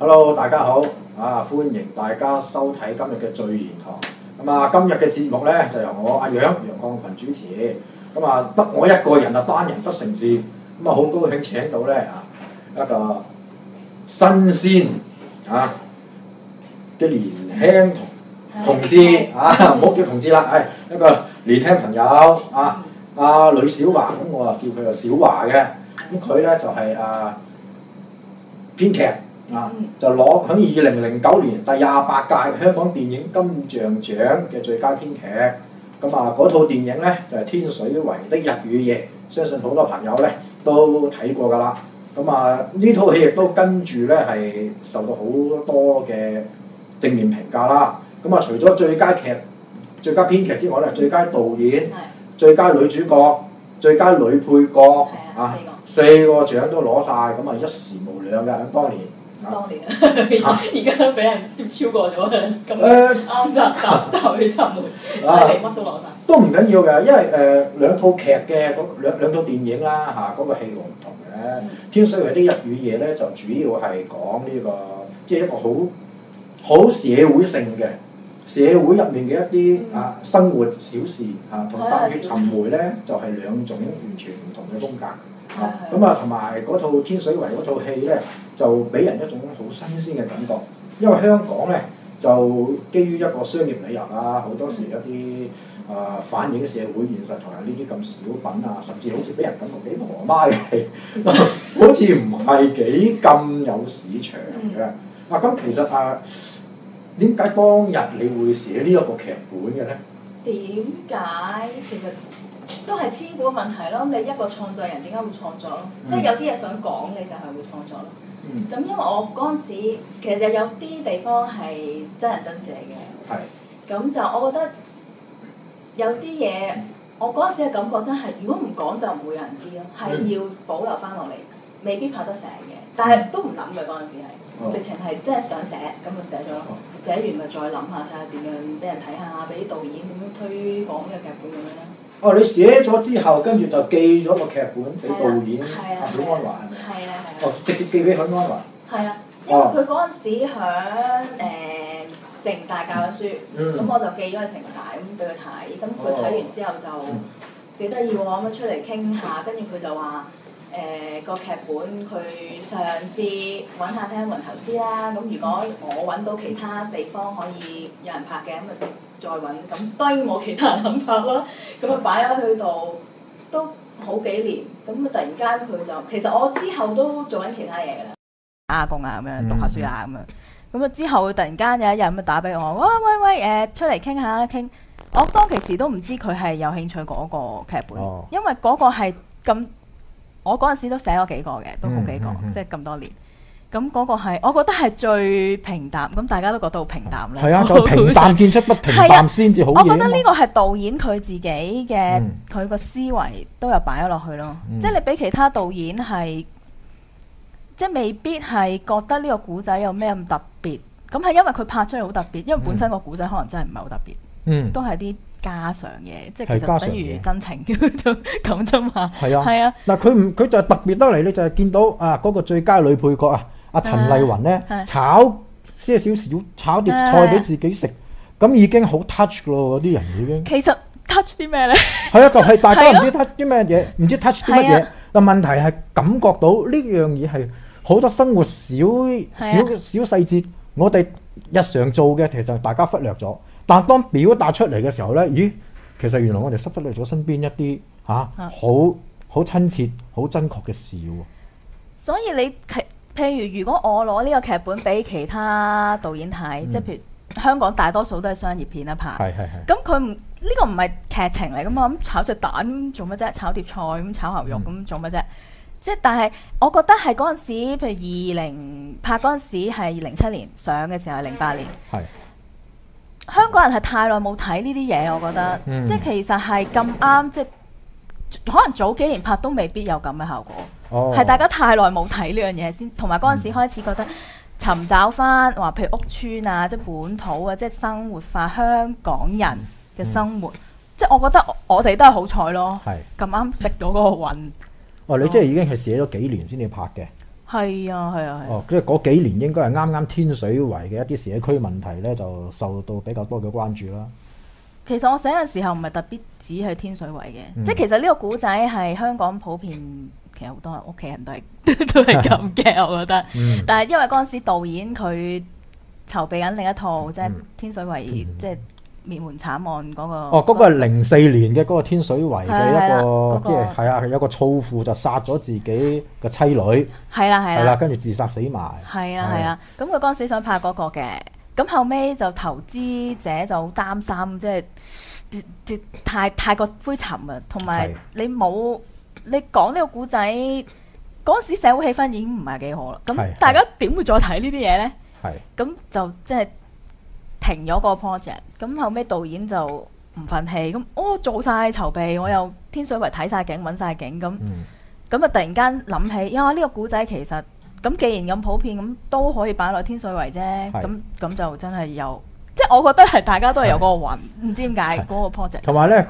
Hello，大家好，歡迎大家收睇今日嘅聚言堂。今日嘅節目咧就由我阿楊漢群主持。得我一個人單人不成事，好高興請到咧一個新鮮嘅年輕同志唔好叫同志啦，係一個年輕朋友阿呂小華，咁我叫佢小華嘅。咁佢咧就係編劇。就攞喺2009年第28屆香港電影金像獎嘅最佳編劇。嗰套電影咧就係、是《天水圍的日與夜》，相信好多朋友咧都睇過㗎啦。呢套戲亦都跟住咧係受到好多嘅正面評價啦。除咗最佳編劇之外咧，最佳導演、最佳女主角、最佳女配角四個獎都攞晒，一時無兩㗎喺當年。 而家俾人超過咗啦，咁啱搭去插門，犀利乜都攞晒。 都唔緊要嘅，因為兩套劇嘅兩套電影啦嗰個戲路唔同嘅。天水圍的日與夜咧就主要係講呢個即係一個好社會性嘅社會入面嘅一啲生活小事同踏血尋梅咧就係兩種完全唔同嘅風格。同埋嗰套天水圍嗰套戲咧，就俾人一種好新鮮嘅感覺。因為香港咧就基於一個商業理由啦，好多時一啲反映社會現實同埋呢啲咁小品甚至好似俾人感覺幾婆媽嘅戲，好似唔係幾咁有市場嘅。咁其實點解當日你會寫呢一個劇本嘅咧？ 點解其實？都係千古嘅問題咯。你一個創作人點解會創作咯？即係有啲嘢想講，你就係會創作咯。咁因為我嗰陣時其實有啲地方係真人真事嚟嘅。咁就我覺得有啲嘢，我嗰陣時嘅感覺真係，如果唔講就唔會有人知咯。係要保留翻落嚟，未必拍得成嘅。但係都唔諗嘅嗰陣時係，直情係真係想寫，咁就寫咗咯。寫完咪再諗下，睇下點樣俾人睇下，俾啲導演點樣推廣呢個劇本咁樣咧。 你寫咗之後，跟住就寄咗個劇本俾導演許鞍華係咪？直接寄俾許鞍華。係啊， 因為佢嗰陣時響城大教緊書，咁我就寄咗去城大咁俾佢睇，咁佢睇完之後就幾得意喎，咁樣出嚟傾下，跟住佢就話個劇本佢嘗試揾下聽雲投資啦，咁如果我揾到其他地方可以有人拍嘅，咁咪再揾，咁當然冇其他人肯拍啦，咁啊擺咗佢度都好幾年，咁突然間佢就其實我之後都做緊其他嘢㗎啦，打下工咁樣讀下書咁樣，咁之後突然間有一日咁打俾我，喂出嚟傾下啦傾，我當其時都唔知佢係有興趣嗰個劇本，因為嗰個係咁，我嗰陣時都寫咗幾個嘅，都好幾個，即係咁多年。咁嗰個係，我覺得係最平淡，咁大家都覺得好平淡咧。係啊， 就平淡見出不平淡先至好嘢。 我覺得呢個係導演佢自己嘅，佢個思維都有擺咗落去咯。即係你俾其他導演係，即係未必係覺得呢個古仔有咩咁特別。咁係因為佢拍出嚟好特別，因為本身個古仔可能真係唔係好特別。都係啲家常嘢，即係其實等於真情咁啫嘛。係啊。嗱，佢就係特別得嚟咧，就係見到嗰個最佳女配角阿陳麗雲咧炒些少炒碟菜俾自己食，咁已經好 touch 咯，嗰啲人已經。其實 touch 啲咩咧？係啊，就係大家唔知 touch 啲咩嘢，唔知 touch 啲乜嘢。但問題係感覺到呢樣嘢係好多生活小細節，我哋日常做嘅其實大家忽略咗，但當表達出嚟嘅時候咧，咦，其實原來我哋忽略咗身邊一啲好親切、好真確嘅事喎。所以你譬如果我攞呢個劇本俾其他導演睇，即係譬如香港大多數都係商業片一拍，咁佢呢個唔係劇情嚟噶嘛，咁炒隻蛋做乜啫？炒碟菜咁炒牛肉咁做乜啫？即係但係我覺得係嗰陣時，譬如拍嗰陣時係07年上嘅時候係08年，香港人係太耐冇睇呢啲嘢，我覺得，即係其實係咁啱，即係可能早幾年拍都未必有咁嘅效果。係大家太耐冇睇呢樣嘢先，同埋嗰陣時開始覺得尋找翻話，譬如屋邨啊，即係本土啊，即係生活化香港人嘅生活。即係我覺得我哋都係好彩咯，咁啱食到嗰個運。你即係已經係寫咗幾年先至拍嘅？ 係啊係啊係。 哦，即係嗰幾年應該係啱啱天水圍嘅一啲社區問題咧，就受到比較多嘅關注啦。 其實我寫嘅時候唔係特別只係天水圍嘅，即係其實呢個古仔係香港普遍，其實好多屋企人都係都係咁嘅，我覺得。但係因為嗰陣時導演佢籌備緊另一套，即係天水圍即係滅門慘案嗰個。哦， 嗰個係04年嘅嗰個天水圍嘅一個，即係係啊，有個操父就殺咗自己嘅妻女。係啦，跟住自殺死埋。係啦，咁佢嗰陣時想拍嗰個嘅。咁後尾就投資者就好擔心，即係太過灰沉啊，同埋你講呢個古仔嗰陣時社會氣氛已經唔係幾好啦。咁大家點會再睇呢啲嘢呢？咁就即係停咗個 project。咁後尾導演就唔忿氣，咁做晒籌備，我又天水圍睇晒景，揾晒景，咁啊突然間諗起，呢個古仔其實。咁既然咁普遍，咁都可以擺落天水圍啫。咁就真係有，即係我覺得係大家都係有嗰個運，唔知點解嗰個 project。同埋咧，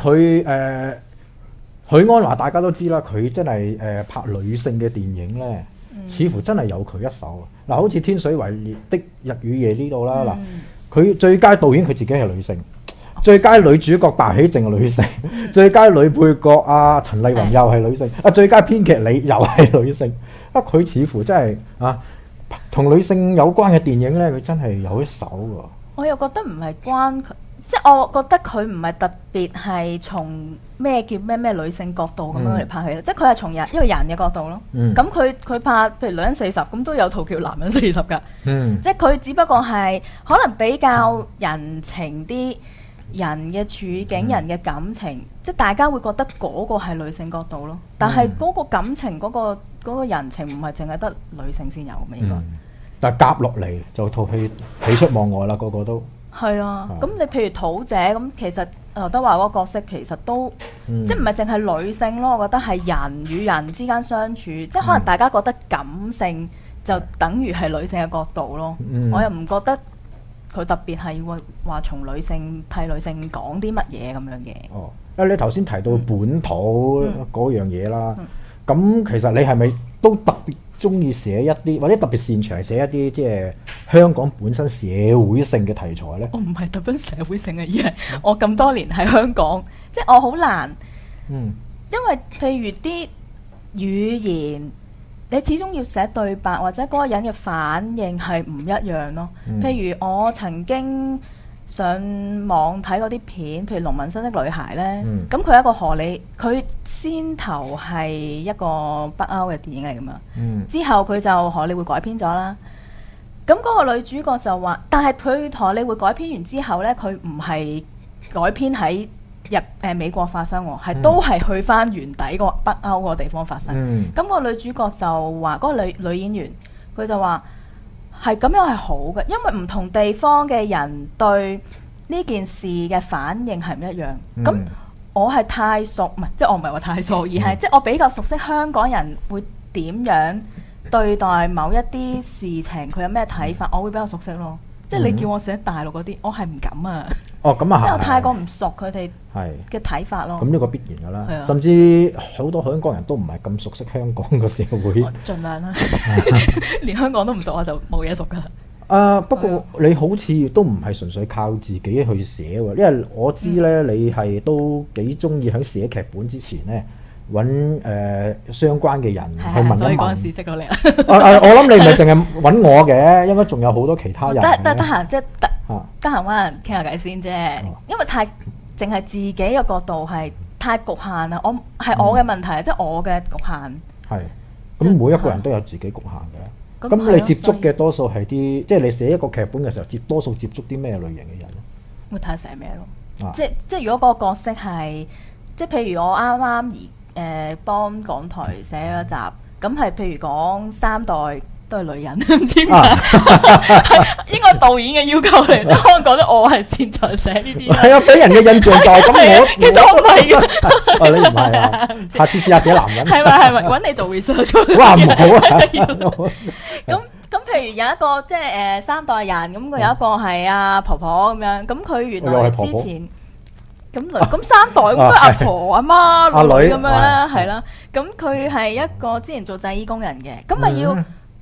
許鞍華大家都知啦，佢真係拍女性嘅電影咧，似乎真係有佢一手。嗱，好似天水圍的日與夜呢度啦，佢最佳導演佢自己係女性，最佳女主角白起靜係女性，最佳女配角陳麗雲又係女性，最佳編劇你又係女性。佢似乎真係同女性有關嘅電影咧，佢真係有一手喎。 我又覺得唔係關佢，即係我覺得佢唔係特別係從咩叫咩女性角度咁樣嚟拍戲，即係佢係從一個人嘅角度咯。咁佢拍譬如女人40，咁都有套叫男人40㗎。即係佢只不過係可能比較人情啲。人嘅處境、人嘅感情，即係大家會覺得嗰個係女性角度咯。但係嗰個感情、嗰個人情唔係淨係得女性先有嘅應該。 但係夾落嚟就套戲喜出望外啦，個個都。 係啊，咁你譬如土姐咁，其實劉德華嗰個角色其實都即係唔係淨係女性咯？我覺得係人與人之間相處，即係可能大家覺得感性就等於係女性嘅角度咯。我又唔覺得。佢特別係會話從女性替女性講啲乜嘢咁樣嘅。 因為你頭先提到本土嗰樣嘢啦，咁其實你係咪都特別中意寫一啲，或者特別擅長寫一啲即係香港本身社會性嘅題材呢？我唔係特別社會性嘅，而係我咁多年喺香港，即係我好難。因為譬如啲語言。你始終要寫對白，或者嗰個人嘅反應係唔一樣咯。譬如我曾經上網睇嗰啲片，譬如《龍紋身的女孩》呢，咁佢係一個荷里，佢先頭係一個北歐嘅電影嚟㗎嘛。之後佢就荷里活改編咗啦。咁嗰個女主角就話，但係佢荷里活改編完之後呢，佢唔係改編喺美國發生喎，係都係去翻原底個北歐個地方發生。咁個女主角就話，嗰個女演員佢就話係咁樣係好嘅，因為唔同地方嘅人對呢件事嘅反應係唔一樣。咁我係太熟，唔係即係我唔係話太熟，而係即係我比較熟悉香港人會點樣對待某一啲事情，佢有咩睇法，我會比較熟悉咯。即係你叫我寫大陸嗰啲，我係唔敢啊！咁啊，即係我太過唔熟佢哋嘅睇法咯。咁呢個必然㗎啦，甚至好多香港人都唔係咁熟悉香港個社會。盡量啦，連香港都唔熟，我就冇嘢熟㗎啦。不過你好似都唔係純粹靠自己去寫喎，因為我知咧你係都幾中意喺寫劇本之前咧揾相關嘅人去問一問。所以嗰陣時識到你啦。我諗你唔係淨係揾我嘅，應該仲有好多其他人。得閒即係得閒揾人傾下偈先啫，因為太淨係自己嘅角度係太局限啦。我嘅問題，即係我嘅局限。係。咁每一個人都有自己局限嘅。咁你接觸嘅多數係啲，即係你寫一個劇本嘅時候，多數接觸啲咩類型嘅人咧？會睇寫咩咯？即係如果嗰個角色係，即係譬如我啱啱幫港台寫咗一集，咁係譬如講3代都係女人，唔知點解應該導演嘅要求嚟，即係可能覺得我係擅長寫呢啲。係啊，俾人嘅印象就係咁。其實我唔係嘅。你唔係啊？下次試下寫男人。係咪揾你做 research？哇，唔好啊！咁譬如有一個即係3代人，咁佢有一個係阿婆婆咁樣，咁佢原來之前咁3代咁都係阿婆阿媽女咁樣啦，係啦。咁佢係一個之前做製衣工人嘅，咁咪要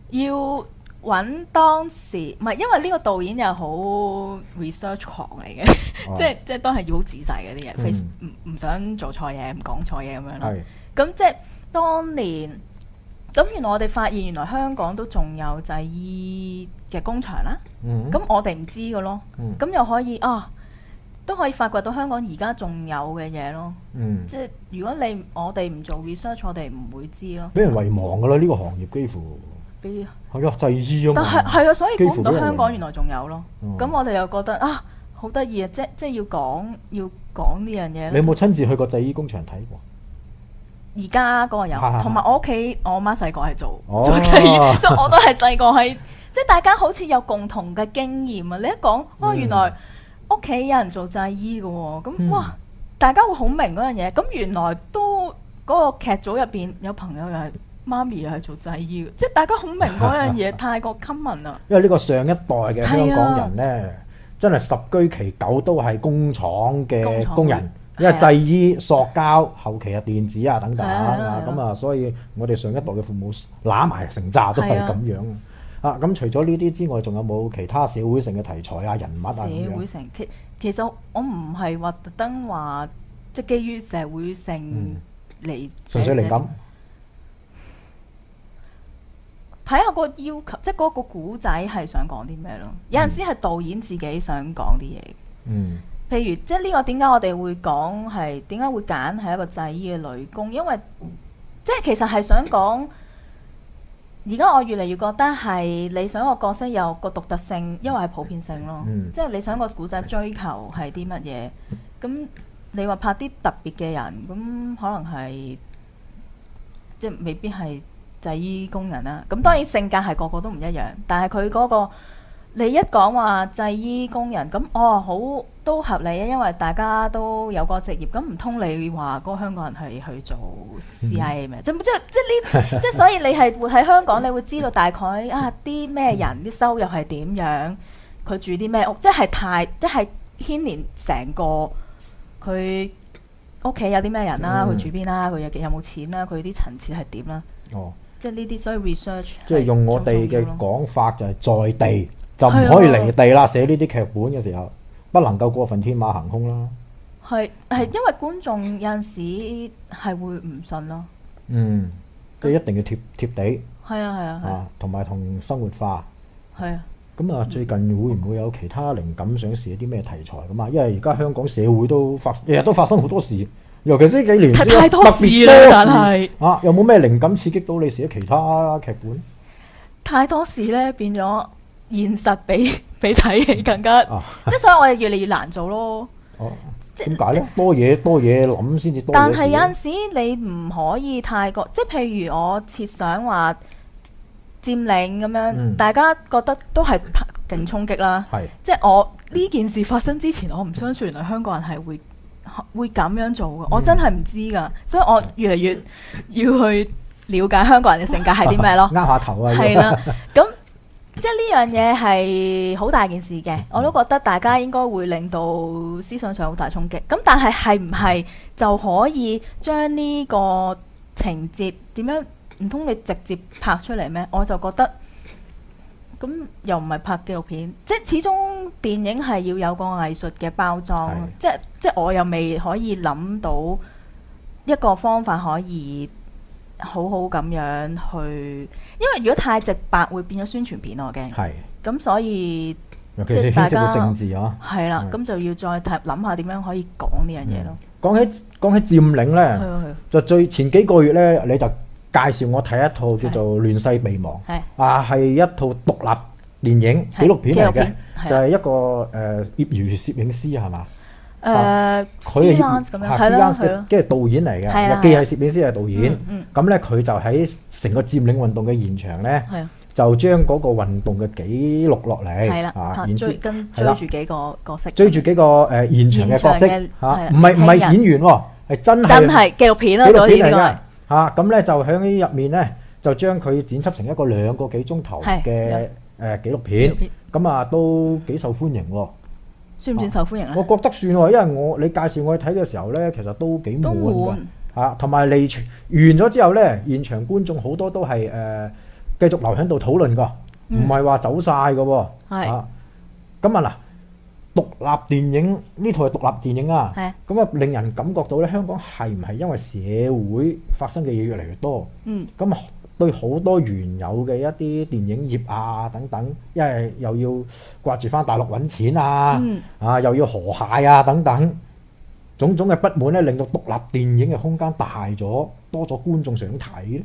要揾當時唔係，因為呢個導演又好 research 狂嚟嘅，即係都係要好仔細嘅啲嘢，唔想做錯嘢，唔講錯嘢咁樣咯。咁即係當年，咁原來我哋發現原來香港都仲有製衣嘅工場啦。咁我哋唔知嘅咯。咁又可以都可以發掘到香港而家仲有嘅嘢咯。即係如果我哋唔做 research， 我哋唔會知咯。 俾人遺忘㗎啦，呢個行業幾乎。係啊，製衣啊嘛。 但係所以估唔到香港原來仲有咯。咁我哋又覺得好得意啊！即係要講呢樣嘢。 你有冇親自去過製衣工場睇過？ 而家嗰個有，同埋我屋企我媽細個係做製衣，即係我都係細個係，即係大家好似有共同嘅經驗啊！你一講原來屋企有人做製衣嘅喎，咁大家會好明嗰樣嘢。咁原來都嗰個劇組入邊有朋友又係媽咪又係做製衣嘅，即係大家好明嗰樣嘢，太過 common 啦。因為呢個上一代嘅香港人呢，真係十居其九都係工廠嘅工人。因為製衣、塑膠，後期係電子等等咁所以我哋上一代嘅父母揦埋成紮都係咁樣。咁除咗呢啲之外，仲有冇其他社會性嘅題材人物咁樣？社會性其實我唔係話特登話，即係基於社會性嚟純粹靈感。 睇下個要求，即係嗰個古仔係想講啲咩咯？有陣時係導演自己想講啲嘢。譬如即係呢個點解我哋會講係點解會揀係一個製衣嘅女工？因為即係其實係想講，而家我越嚟越覺得係你想個角色有個獨特性，因為係普遍性咯。即係你想個古仔追求係啲乜嘢？咁你話拍啲特別嘅人，咁可能係即係未必係製衣工人啦。咁當然性格係個個都唔一樣，但係佢嗰個。你一講話製衣工人咁，好都合理啊，因為大家都有個職業，咁唔通你話嗰個香港人係去做 CIA 咩？即係所以你係活喺香港，你會知道大概啲咩人啲收入係點樣，佢住啲咩屋，即係牽連成個佢屋企有啲咩人啦，佢住邊啦，佢有冇錢啦，佢啲層次係點啦。即係呢啲，所以 research 即係用我哋嘅講法就係在地。就唔可以離地啦！寫呢啲劇本嘅時候，不能夠過分天馬行空啦。 係因為觀眾有陣時係會唔信咯。 即係一定要貼地。 係啊。 同埋同生活化。 係啊。 咁最近會唔會有其他靈感想寫啲咩題材咁啊？因為而家香港社會日日都發生好多事，尤其是呢幾年太多事啦，但係有冇咩靈感刺激到你寫其他劇本？ 太多事咧，變咗。現實比睇戲更加，即係所以我哋越嚟越難做咯。 點解咧？多嘢諗先至多嘢。 但係有陣時你唔可以太過，即係譬如我設想話佔領咁樣，大家覺得都係勁衝擊啦。即係我呢件事發生之前，我唔相信原來香港人係會咁樣做嘅。我真係唔知㗎，所以我越嚟越要去了解香港人嘅性格係啲咩咯。 啱下頭啊！ 係啦，咁。即係呢樣嘢係好大件事嘅，我都覺得大家應該會令到思想上好大衝擊。咁但係唔係就可以將呢個情節點樣？唔通你直接拍出嚟咩？我就覺得咁又唔係拍紀錄片，即係始終電影係要有個藝術嘅包裝。即係我又未可以諗到一個方法可以。好好咁樣去，因為如果太直白會變咗宣傳片，我驚。咁所以即係大家政治係啦，咁就要再諗下點樣可以講呢樣嘢咯。 講起佔領咧，就最前幾個月咧，你就介紹我睇一套叫做《亂世備忘》，係一套獨立電影紀錄片嚟嘅，就係一個業餘攝影師係嘛？佢係即係導演嚟嘅，既係攝影師係導演。咁咧佢就喺成個佔領運動嘅現場咧，就將嗰個運動嘅記錄落嚟， 追住幾個角色， 追住幾個現場嘅角色唔係演員喎，係真係紀錄片啦，紀錄片嚟嘅。咁咧就喺入面咧，就將佢剪輯成一個2個幾鐘頭嘅紀錄片，咁都幾受歡迎喎。 算唔算受歡迎咧？ 我覺得算喎，因為你介紹我去睇嘅時候咧，其實都幾悶㗎。同埋離場完咗之後咧，現場觀眾好多都係繼續留喺度討論㗎，唔係話走晒㗎喎。係。咁啊嗱，獨立電影呢套係獨立電影啊。係。咁啊，令人感覺到咧，香港係唔係因為社會發生嘅嘢越嚟越多？咁啊，對好多原有嘅一啲電影業啊等等，因為又要掛住返大陸揾錢啊，又要河蟹啊等等，種種嘅不滿咧，令到獨立電影嘅空間大咗，多咗觀眾想睇咧。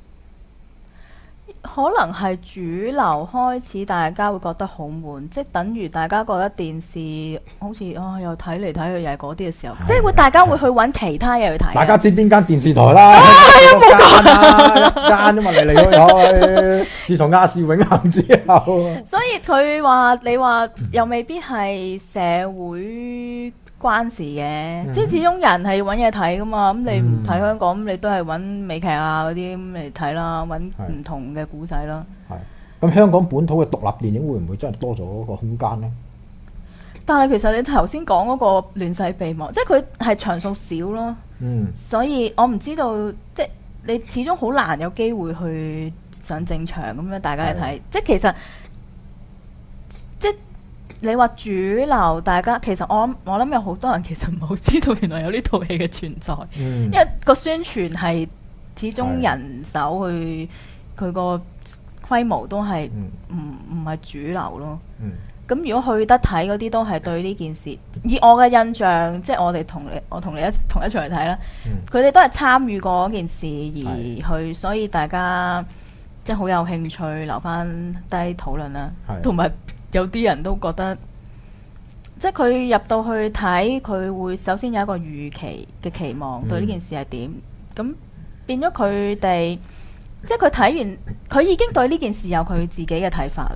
可能係主流開始，大家會覺得好悶，即係等於大家覺得電視好似又睇嚟睇去又係嗰啲嘅時候，即係大家會去揾其他嘢去睇。 大家知邊間電視台啦？係冇講一間啫嘛，嚟嚟去去。自從亞視永恆之後， 所以佢話你話又未必係社會關事嘅，即係始終人係要揾嘢睇噶嘛。咁你唔睇香港，咁你都係揾美劇啊嗰啲咁嚟睇啦，揾唔同嘅古仔啦。 係咁，香港本土嘅獨立電影會唔會真係多咗個空間呢？ 但係其實你頭先講嗰個亂世備忘，即係佢係場數少咯。所以我唔知道，即係你始終好難有機會去上正場咁樣大家嚟睇。即係其實即你話主流，大家其實我諗有好多人其實唔好知道原來有呢套戲嘅存在，因為個宣傳係始終人手去佢個規模都係唔係主流咯。咁如果去得睇嗰啲都係對呢件事，以我嘅印象，即係我同你同一場去睇啦，佢哋都係參與過嗰件事而去，所以大家即係好有興趣留翻低討論啦，同埋。有啲人都覺得，即係佢入到去睇，佢會首先有一個預期嘅期望，對呢件事係點，咁變咗佢哋，即係佢睇完，佢已經對呢件事有佢自己嘅睇法啦。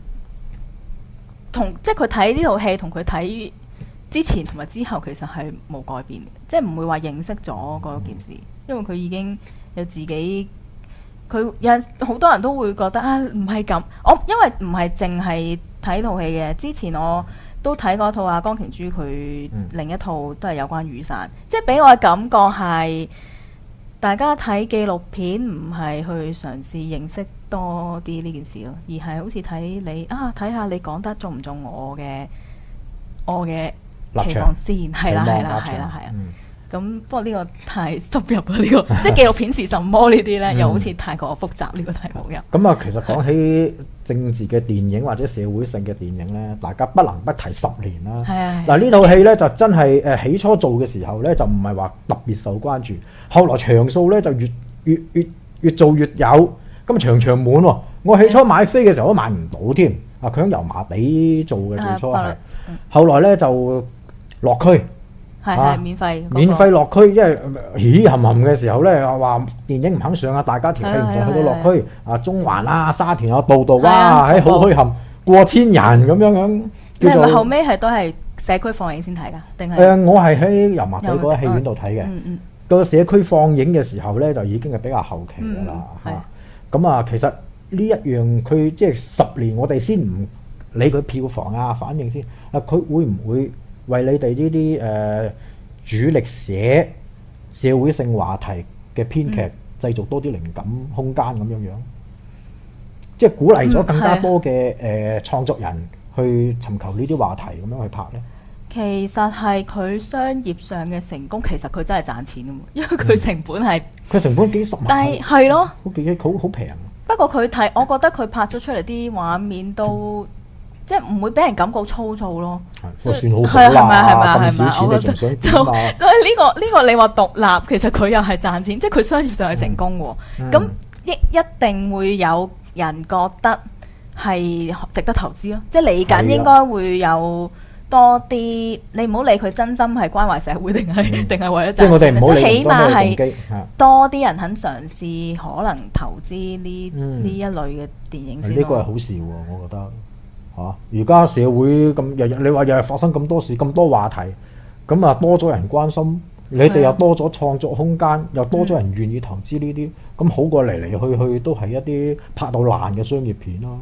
即係佢睇呢套戲同佢睇之前同埋之後，其實係冇改變嘅，即係唔會話認識咗嗰件事，因為佢已經有自己。佢有好多人都會覺得唔係咁，因為唔係淨係睇套戲嘅。之前我都睇過一套江瓊珠佢另一套都係有關雨傘，即係俾我嘅感覺係大家睇紀錄片唔係去嘗試認識多啲呢件事咯，而係好似睇你睇下你講得中唔中我嘅期望先，係啦。咁不過呢個太深入啦，呢個即係紀錄片是什麼呢啲咧，又好似太過複雜呢個題目又。 咁啊，其實講起政治嘅電影或者社會性嘅電影咧，大家不能不提10年啦。嗱呢套戲咧就真係起初做嘅時候咧就唔係話特別受關注，後來場數咧就越做越有，咁場滿喎。我起初買飛嘅時候都買唔到添，佢喺油麻地做嘅最初係，後來咧就落區。 係免費落區，因為冚冚嘅時候咧，話電影唔肯上啊，大家條氣唔上去到落區中環啊、沙田啊、度哇，喺好墟冚過千人咁樣。 你係咪後尾係都係社區放映先睇㗎？定係我係喺油麻地嗰個戲院度睇嘅。到社區放映嘅時候咧，就已經係比較後期㗎啦。咁其實呢一樣佢即係10年，我哋先唔理佢票房啊反應先。佢會唔會為你哋呢啲主力寫社會性話題嘅編劇製造多啲靈感空間咁樣，即係鼓勵咗更加多嘅創作人去尋求呢啲話題咁樣去拍呢？ 其實係佢商業上嘅成功，其實佢真係賺錢㗎嘛，因為佢成本係佢成本幾十萬， 但係咯， 好平。不過佢睇，我覺得佢拍咗出嚟啲畫面都。即係唔會俾人感覺粗糙咯， 算好啦，咁少錢你仲想點啊？ 所以呢個你話獨立，其實佢又係賺錢，即係佢商業上係成功喎。咁一定會有人覺得係值得投資咯。即係嚟緊應該會有多啲，你唔好理佢真心係關懷社會定係為咗賺錢。即係我哋唔好理，起碼係多啲人肯嘗試，可能投資呢一類嘅電影先。 呢個係好事喎，我覺得。而家社會咁日日，你話日日發生咁多事咁多話題，咁多咗人關心，你哋又多咗創作空間，又多咗人願意投資呢啲，咁好過嚟去都係一啲拍到爛嘅商業片啦。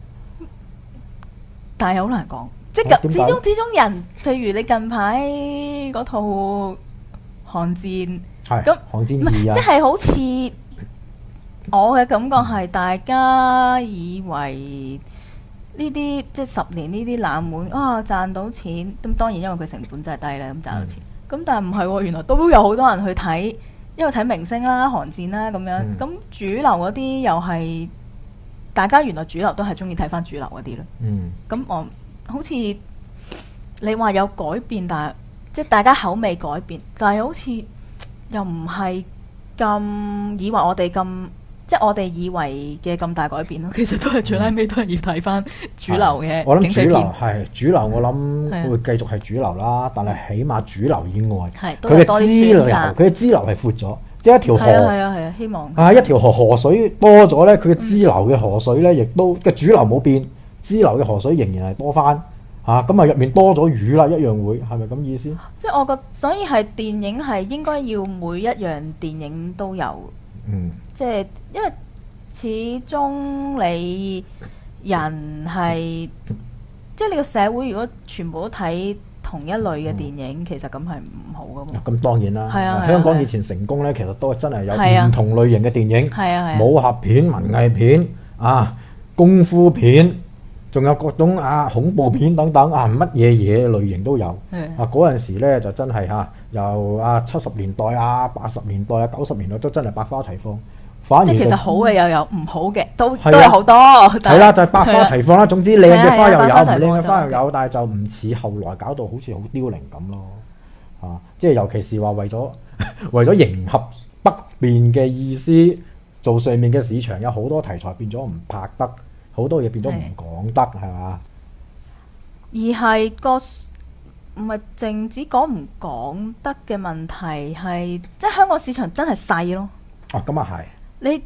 但係好難講，即係始終人，譬如你近排嗰套《寒戰》，咁 《寒戰2》啊， 即係好似我嘅感覺係大家以為呢啲即係10年呢啲冷門賺到錢，咁當然因為佢成本真係低啦，咁賺到錢。咁但係唔係喎，原來都有好多人去睇，因為睇明星啦、寒戰啦咁樣。咁主流嗰啲又係大家原來主流都係中意睇翻主流嗰啲咯。咁我好似你話有改變，但係即係大家口味改變，但係好似又唔係咁以為我哋咁。即係我哋以為嘅咁大改變咯，其實都係最拉尾都係要睇翻主流嘅。 我諗主流係主流，我諗會繼續係主流啦。但係起碼主流以外，佢嘅支流係闊咗，即係一條河。 係啊，希望一條河水多咗咧，佢嘅支流嘅河水咧，亦都嘅主流冇變，支流嘅河水仍然係多翻咁啊入面多咗魚啦，一樣會係咪咁意思？ 即係我覺得，所以係電影係應該要每一樣電影都有。即係因為始終你人係即係你個社會，如果全部都睇同一類嘅電影，其實咁係唔好噶嘛。咁當然啦，香港以前成功咧，其實都真係有唔同類型嘅電影，武俠片、文藝片功夫片，仲有各種恐怖片等等乜嘢類型都有。嗰陣時咧就真係由70年代80年代90年代都真係百花齊放。反而即係其實好嘅又有，唔好嘅都有好多。 係啦，就係百花齊放啦。總之靚嘅花又有，唔靚嘅花又有，但係就唔似後來搞到好似好凋零咁咯。即係尤其是話為咗迎合北面嘅意思，做上面嘅市場，有好多題材變咗唔拍得，好多嘢變咗唔講得，係嘛？ 而係唔係淨止講唔講得嘅問題，係即係香港市場真係細咯。 咁啊係。 你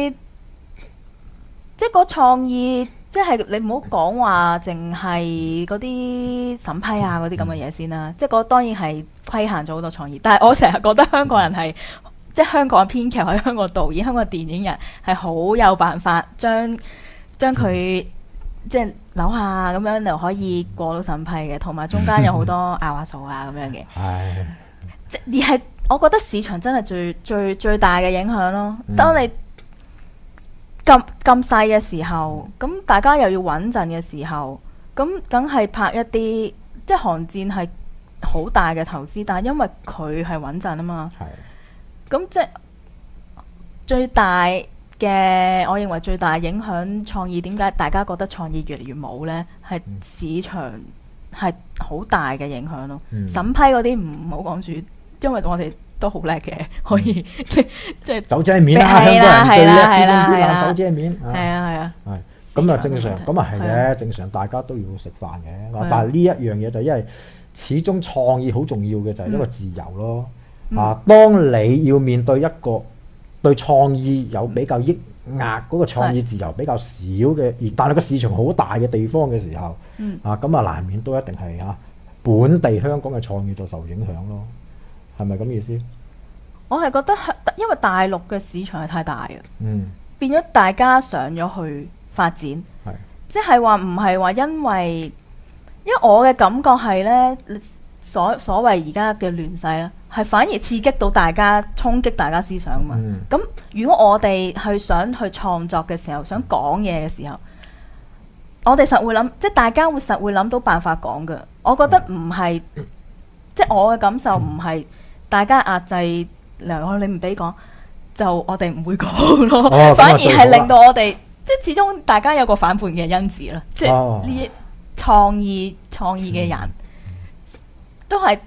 即係個創意，即係你唔好講話淨係嗰啲審批嗰啲咁嘅嘢先啦。即係嗰當然係規限咗好多創意，但係我成日覺得香港人係即係香港編劇、香港導演、香港電影人係好有辦法將佢即係扭下咁樣就可以過到審批嘅，同埋中間有好多拗下數咁樣嘅。而係我覺得市場真係最大嘅影響咯。當你咁細嘅時候，咁大家又要穩陣嘅時候，咁梗係拍一啲即係寒戰係好大嘅投資，但係因為佢係穩陣啊嘛。咁即係最大嘅，我認為最大影響創意，點解大家覺得創意越嚟越冇呢？係市場係好大嘅影響咯。審批嗰啲唔好講住。因為我哋都好叻嘅，可以即係走遮面香港人最叻走遮面。咁正常，咁係嘅，正常大家都要食飯嘅。但係呢一樣嘢就因為始終創意好重要嘅就係一個自由咯。當你要面對一個對創意有比較抑壓嗰個創意自由比較少嘅，但係個市場好大嘅地方嘅時候，咁難免都一定係本地香港嘅創意就受影響咯。係咪咁意思？ 我係覺得因為大陸嘅市場係太大啊，變咗大家上咗去發展，即係話唔係話因為我嘅感覺係呢，所謂而家嘅亂世咧，係反而刺激到大家，衝擊大家思想嘛。咁如果我哋想去創作嘅時候，想講嘢嘅時候，我哋實會諗，即係大家會諗到辦法講㗎。我覺得唔係，即係我嘅感受唔係。大家壓制你唔俾講，就我哋唔會講咯。反而係令到我哋，即係始終大家有個反叛嘅因子啦。即係呢啲創意嘅人都係，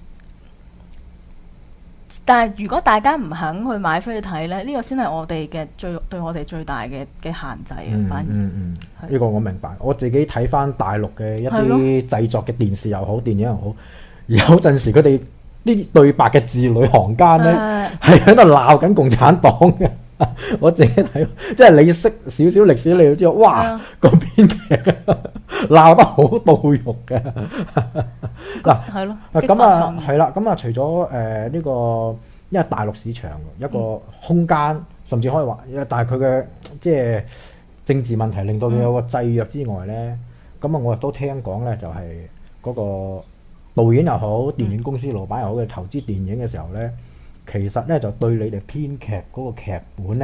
但係如果大家唔肯去買飛去睇咧，呢個先係我哋嘅對我哋最大嘅限制啊。反而呢個我明白。我自己睇翻大陸嘅一啲製作嘅電視又好，電影又好，有陣時佢哋啲對白嘅字裏行間咧，係喺度鬧緊共產黨嘅。我自己睇，即係你識少少歷史，你就知道，哇，個編劇鬧得好到肉嘅。嗱， 係咯， 咁啊，係啦，咁啊，除咗呢個，因為大陸市場一個空間，甚至可以話，但係佢嘅即係政治問題令到佢有個制約之外咧，咁啊，我亦都聽講咧，就係嗰個導演又好，電影公司老闆又好嘅投資電影嘅時候咧，其實咧就對你哋編劇嗰個劇本咧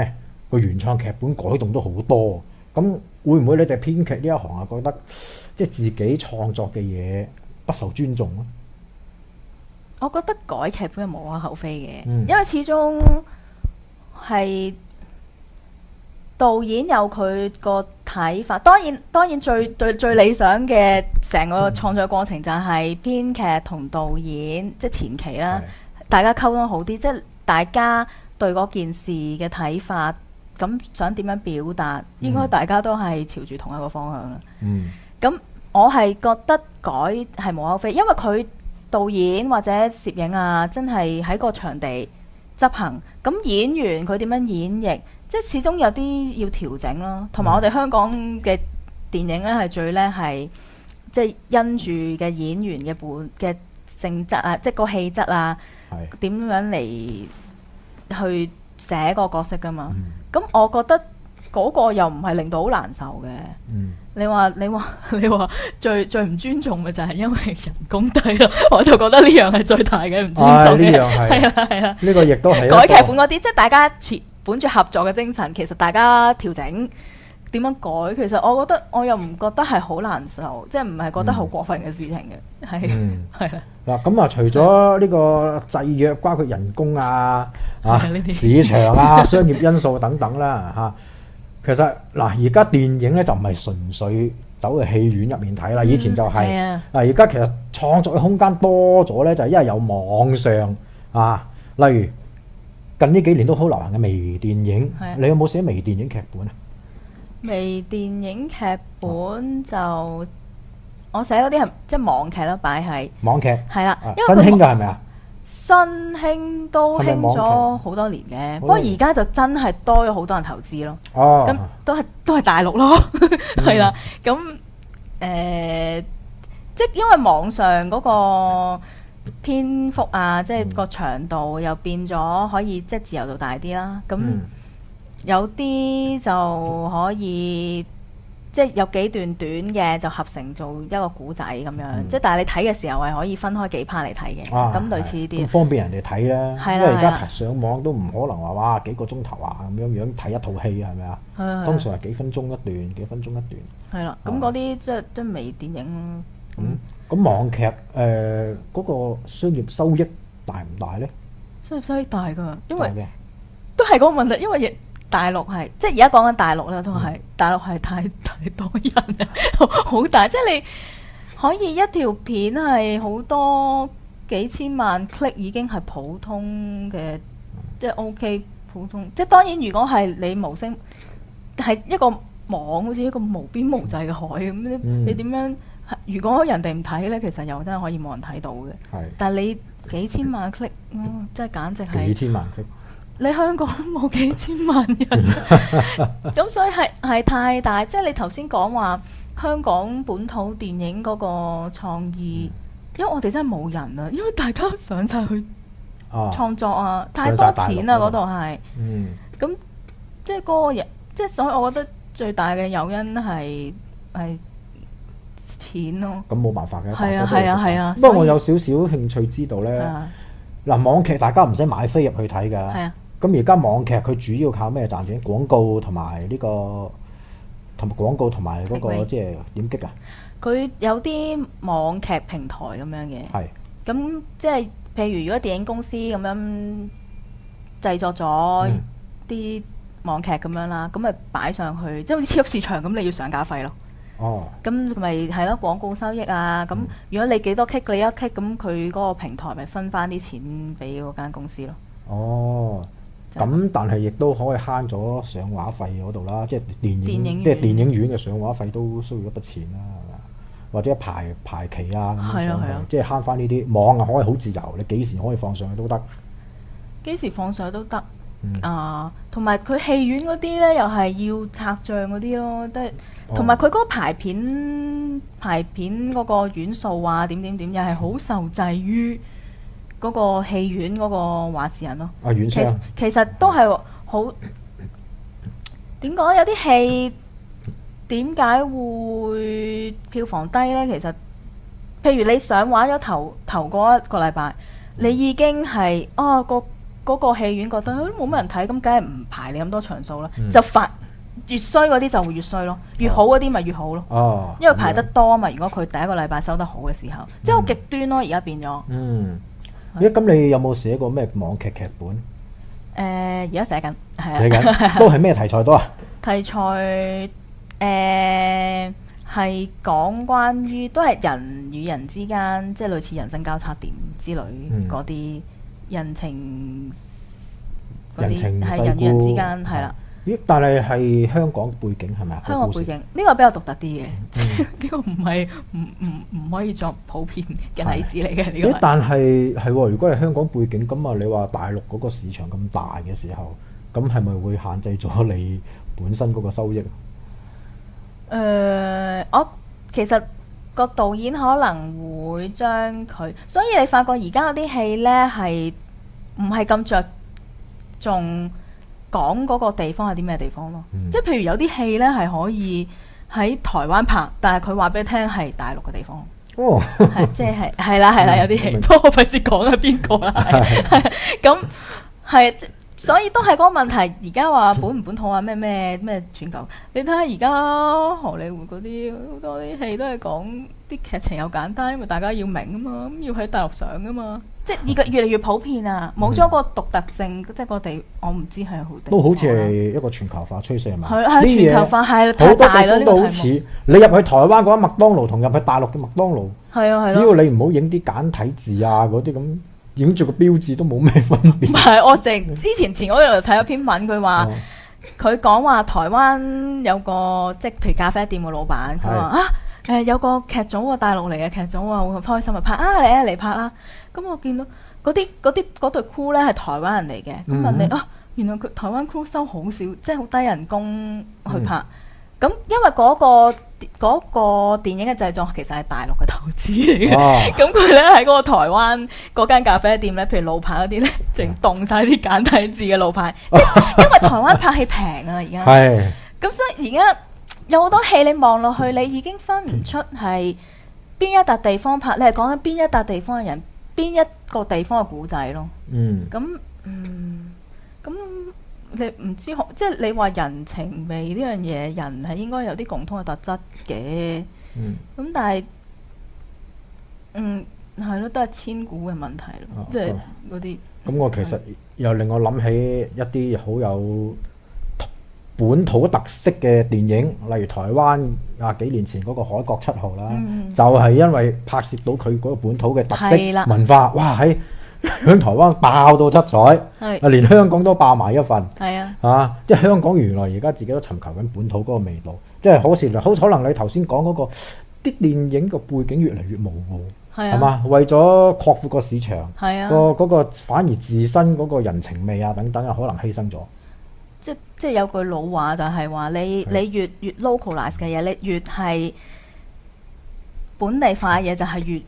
個原創劇本改動都好多。咁會唔會你哋編劇呢一行啊覺得即係自己創作嘅嘢不受尊重咧？ 我覺得改劇本係無可厚非嘅，因為始終係導演有佢個睇法。當然最理想嘅成個創作過程就係編劇同導演即係前期啦，大家溝通好啲，即係大家對嗰件事嘅睇法，咁想點樣表達，應該大家都係朝住同一個方向啦。咁我係覺得改係無可厚非，因為佢導演或者攝影啊，真係喺個場地執行，咁演員佢點樣演繹，即係始終有啲要調整咯。同埋我哋香港嘅電影咧係最叻係即係因住嘅演員嘅本嘅性質啊，即係個氣質啊，點樣嚟去寫個角色噶嘛。咁我覺得嗰個又唔係令到好難受嘅。你話最唔尊重嘅就係因為人工低咯，我就覺得呢樣係最大嘅唔尊重嘅。係啦，呢個亦都係改劇本嗰啲，即係大家本住合作嘅精神，其實大家調整點樣改，其實我覺得我又唔覺得係好難受，即係唔係覺得好過分嘅事情嘅。係啦。 嗱咁啊，除咗呢個制約，包括人工啊、市場啊、商業因素等等啦嚇。其實嗱，而家電影咧就唔係純粹走去戲院入面睇啦，以前就係而家其實創作嘅空間多咗咧，就係因為有網上啊，例如近呢幾年都好流行嘅微電影，你有冇寫微電影劇本啊？ 微電影劇本就我寫嗰啲係即係網劇咯，擺喺網劇係啦， 新興㗎係咪啊？ 新興都興咗好多年嘅，不過而家就真係多咗好多人投資咯。咁都係大陸咯，係啦。咁即係因為網上嗰個篇幅啊，即係個長度又變咗，可以即係自由度大啲啦。咁有啲就可以。即係有幾段短嘅就合成做一個古仔咁樣，即係但係你睇嘅時候係可以分開幾 part 嚟睇嘅，咁類似呢啲。 方便人哋睇啦，因為而家上網都唔可能話哇幾個鐘頭啊咁樣睇一套戲係咪啊？通常係幾分鐘一段，幾分鐘一段。係啦，咁嗰啲即係都微電影。咁網劇嗰個商業收益大唔大咧？ 商業收益大㗎，因為都係嗰個問題，因為大陸係即係而家講緊大陸啦，都係大陸係太多人好大，即係你可以一條片係好多幾千萬 click 已經係普通嘅，即係 OK 普通。即係當然，如果係你無聲係一個網，好似一個無邊無際嘅海咁，你點樣？如果人哋唔睇咧，其實又真係可以冇人睇到嘅。但係你幾千萬 click，即係簡直係幾千萬 click。你香港冇幾千萬人，咁所以係太大。即係你頭先講話香港本土電影嗰個創意，因為我哋真係冇人啊，因為大家上晒去創作啊，太多錢啦嗰度係。咁即係嗰個人，即係所以我覺得最大嘅誘因係錢咯。咁冇辦法嘅。係啊。不過我有少少興趣知道咧，嗱網劇大家唔使買飛入去睇㗎。係啊。咁而家網劇佢主要靠咩賺錢？廣告同埋呢個同埋廣告同埋嗰個即係點擊啊？佢有啲網劇平台咁樣嘅。係。咁即係譬如如果電影公司咁樣製作咗啲網劇咁樣啦，咁咪擺上去，即係好似超級市場咁，你要上架費咯。哦。咁咪係咯，廣告收益啊！咁如果你幾多 click，你一 click，咁佢嗰個平台咪分翻啲錢俾嗰間公司咯。哦。咁但係亦都可以慳咗上畫費嗰度啦，即係電影院嘅上畫費都需要一筆錢啦，係嘛？或者排期啊咁樣上去，即係慳翻呢啲。網啊可以好自由，你幾時可以放上去都得。幾時放上去都得。同埋佢戲院嗰啲咧，又係要拆賬嗰啲咯，都係。同埋佢嗰個排片嗰個院數啊，點又係好受制於嗰個戲院嗰個話事人咯。其實都係好點講？有啲戲點解會票房低呢？其實譬如你上畫咗頭嗰一個禮拜，你已經係個嗰個戲院覺得冇乜人睇，咁梗係唔排你咁多場數啦，就越衰嗰啲就會越衰咯，越好嗰啲咪越好咯。因為排得多啊嘛。如果佢第一個禮拜收得好嘅時候，即係好極端咯。而家變咗。 咁你有冇寫過咩網劇劇本？ 而家寫緊，係啊。 寫緊都係咩題材多啊？ 題材係講關於都係人與人之間，即係類似人生交叉點之類嗰啲人情嗰啲，係人與人之間係啦。 但係香港背景係咪啊？ 香港背景呢個比較獨特啲嘅，呢個唔係唔可以作普遍嘅例子嚟嘅呢個。 但係如果係香港背景咁啊，你話大陸嗰個市場咁大嘅時候，咁係咪會限制咗你本身嗰個收益？ 我其實個導演可能會將佢，所以你發覺而家嗰啲戲呢係唔係咁着重講嗰個地方係啲咩地方咯？即係譬如有啲戲呢係可以喺台灣拍，但係佢話俾你聽係大陸嘅地方。即係啦，有啲戲，不過我費事講係邊個啦。咁係。所以都係嗰個問題，而家話本唔本土啊，咩全球？你睇下而家荷里活嗰啲好多啲戲都係講啲劇情又簡單，因為大家要明啊嘛，咁要喺大陸上啊嘛，即係而家越嚟越普遍啊，冇咗個獨特性，即係個地，我唔知係好定。 都好似係一個全球化趨勢係嘛？ 係全球化係太大啦，呢個題目。好多地方都好似你入去台灣嗰間麥當勞同入去大陸嘅麥當勞，係只要你唔好影啲簡體字啊嗰啲咁。影住個標誌都冇咩分別。唔係，我之前嗰日睇咗篇文，佢話佢講話台灣有個即係譬如咖啡店嘅老闆，佢話有個劇組喎，大陸嚟嘅劇組喎，好開心啊，拍嚟拍啦。咁我見到嗰對 crew 咧係台灣人嚟嘅，咁問你原來佢台灣 crew 收好少，即係好低人工去拍。咁因為嗰個電影嘅製作其實係大陸嘅投資嚟嘅，咁佢咧喺嗰個台灣嗰間咖啡店咧，譬如路牌嗰啲咧，淨凍晒啲簡體字嘅路牌，即係因為台灣拍戲平啊而家，咁所以而家有好多戲你望落去，你已經分唔出係邊一笪地方拍，你係講緊邊一笪地方嘅人，邊一個地方嘅古仔咯。咁你唔知即係你話人情味呢樣嘢，人係應該有啲共通嘅特質嘅。咁但係係咯，都係千古嘅問題咯，即係嗰啲。咁我其實又令我諗起一啲好有本土特色嘅電影，例如台灣幾年前嗰個《海角七號》啦，就係因為拍攝到佢嗰個本土嘅特色文化，哇喺台灣爆到七彩，連香港都爆埋一份。即係香港原來而家自己都尋求緊本土嗰個味道，即係好可能你頭先講嗰個啲電影個背景越嚟越模糊，係嘛？為咗擴闊個市場，嗰個反而自身嗰個人情味啊等等啊，可能犧牲咗。 即係有句老話就係話你越 localize 嘅嘢，你越係本地化嘅嘢就係越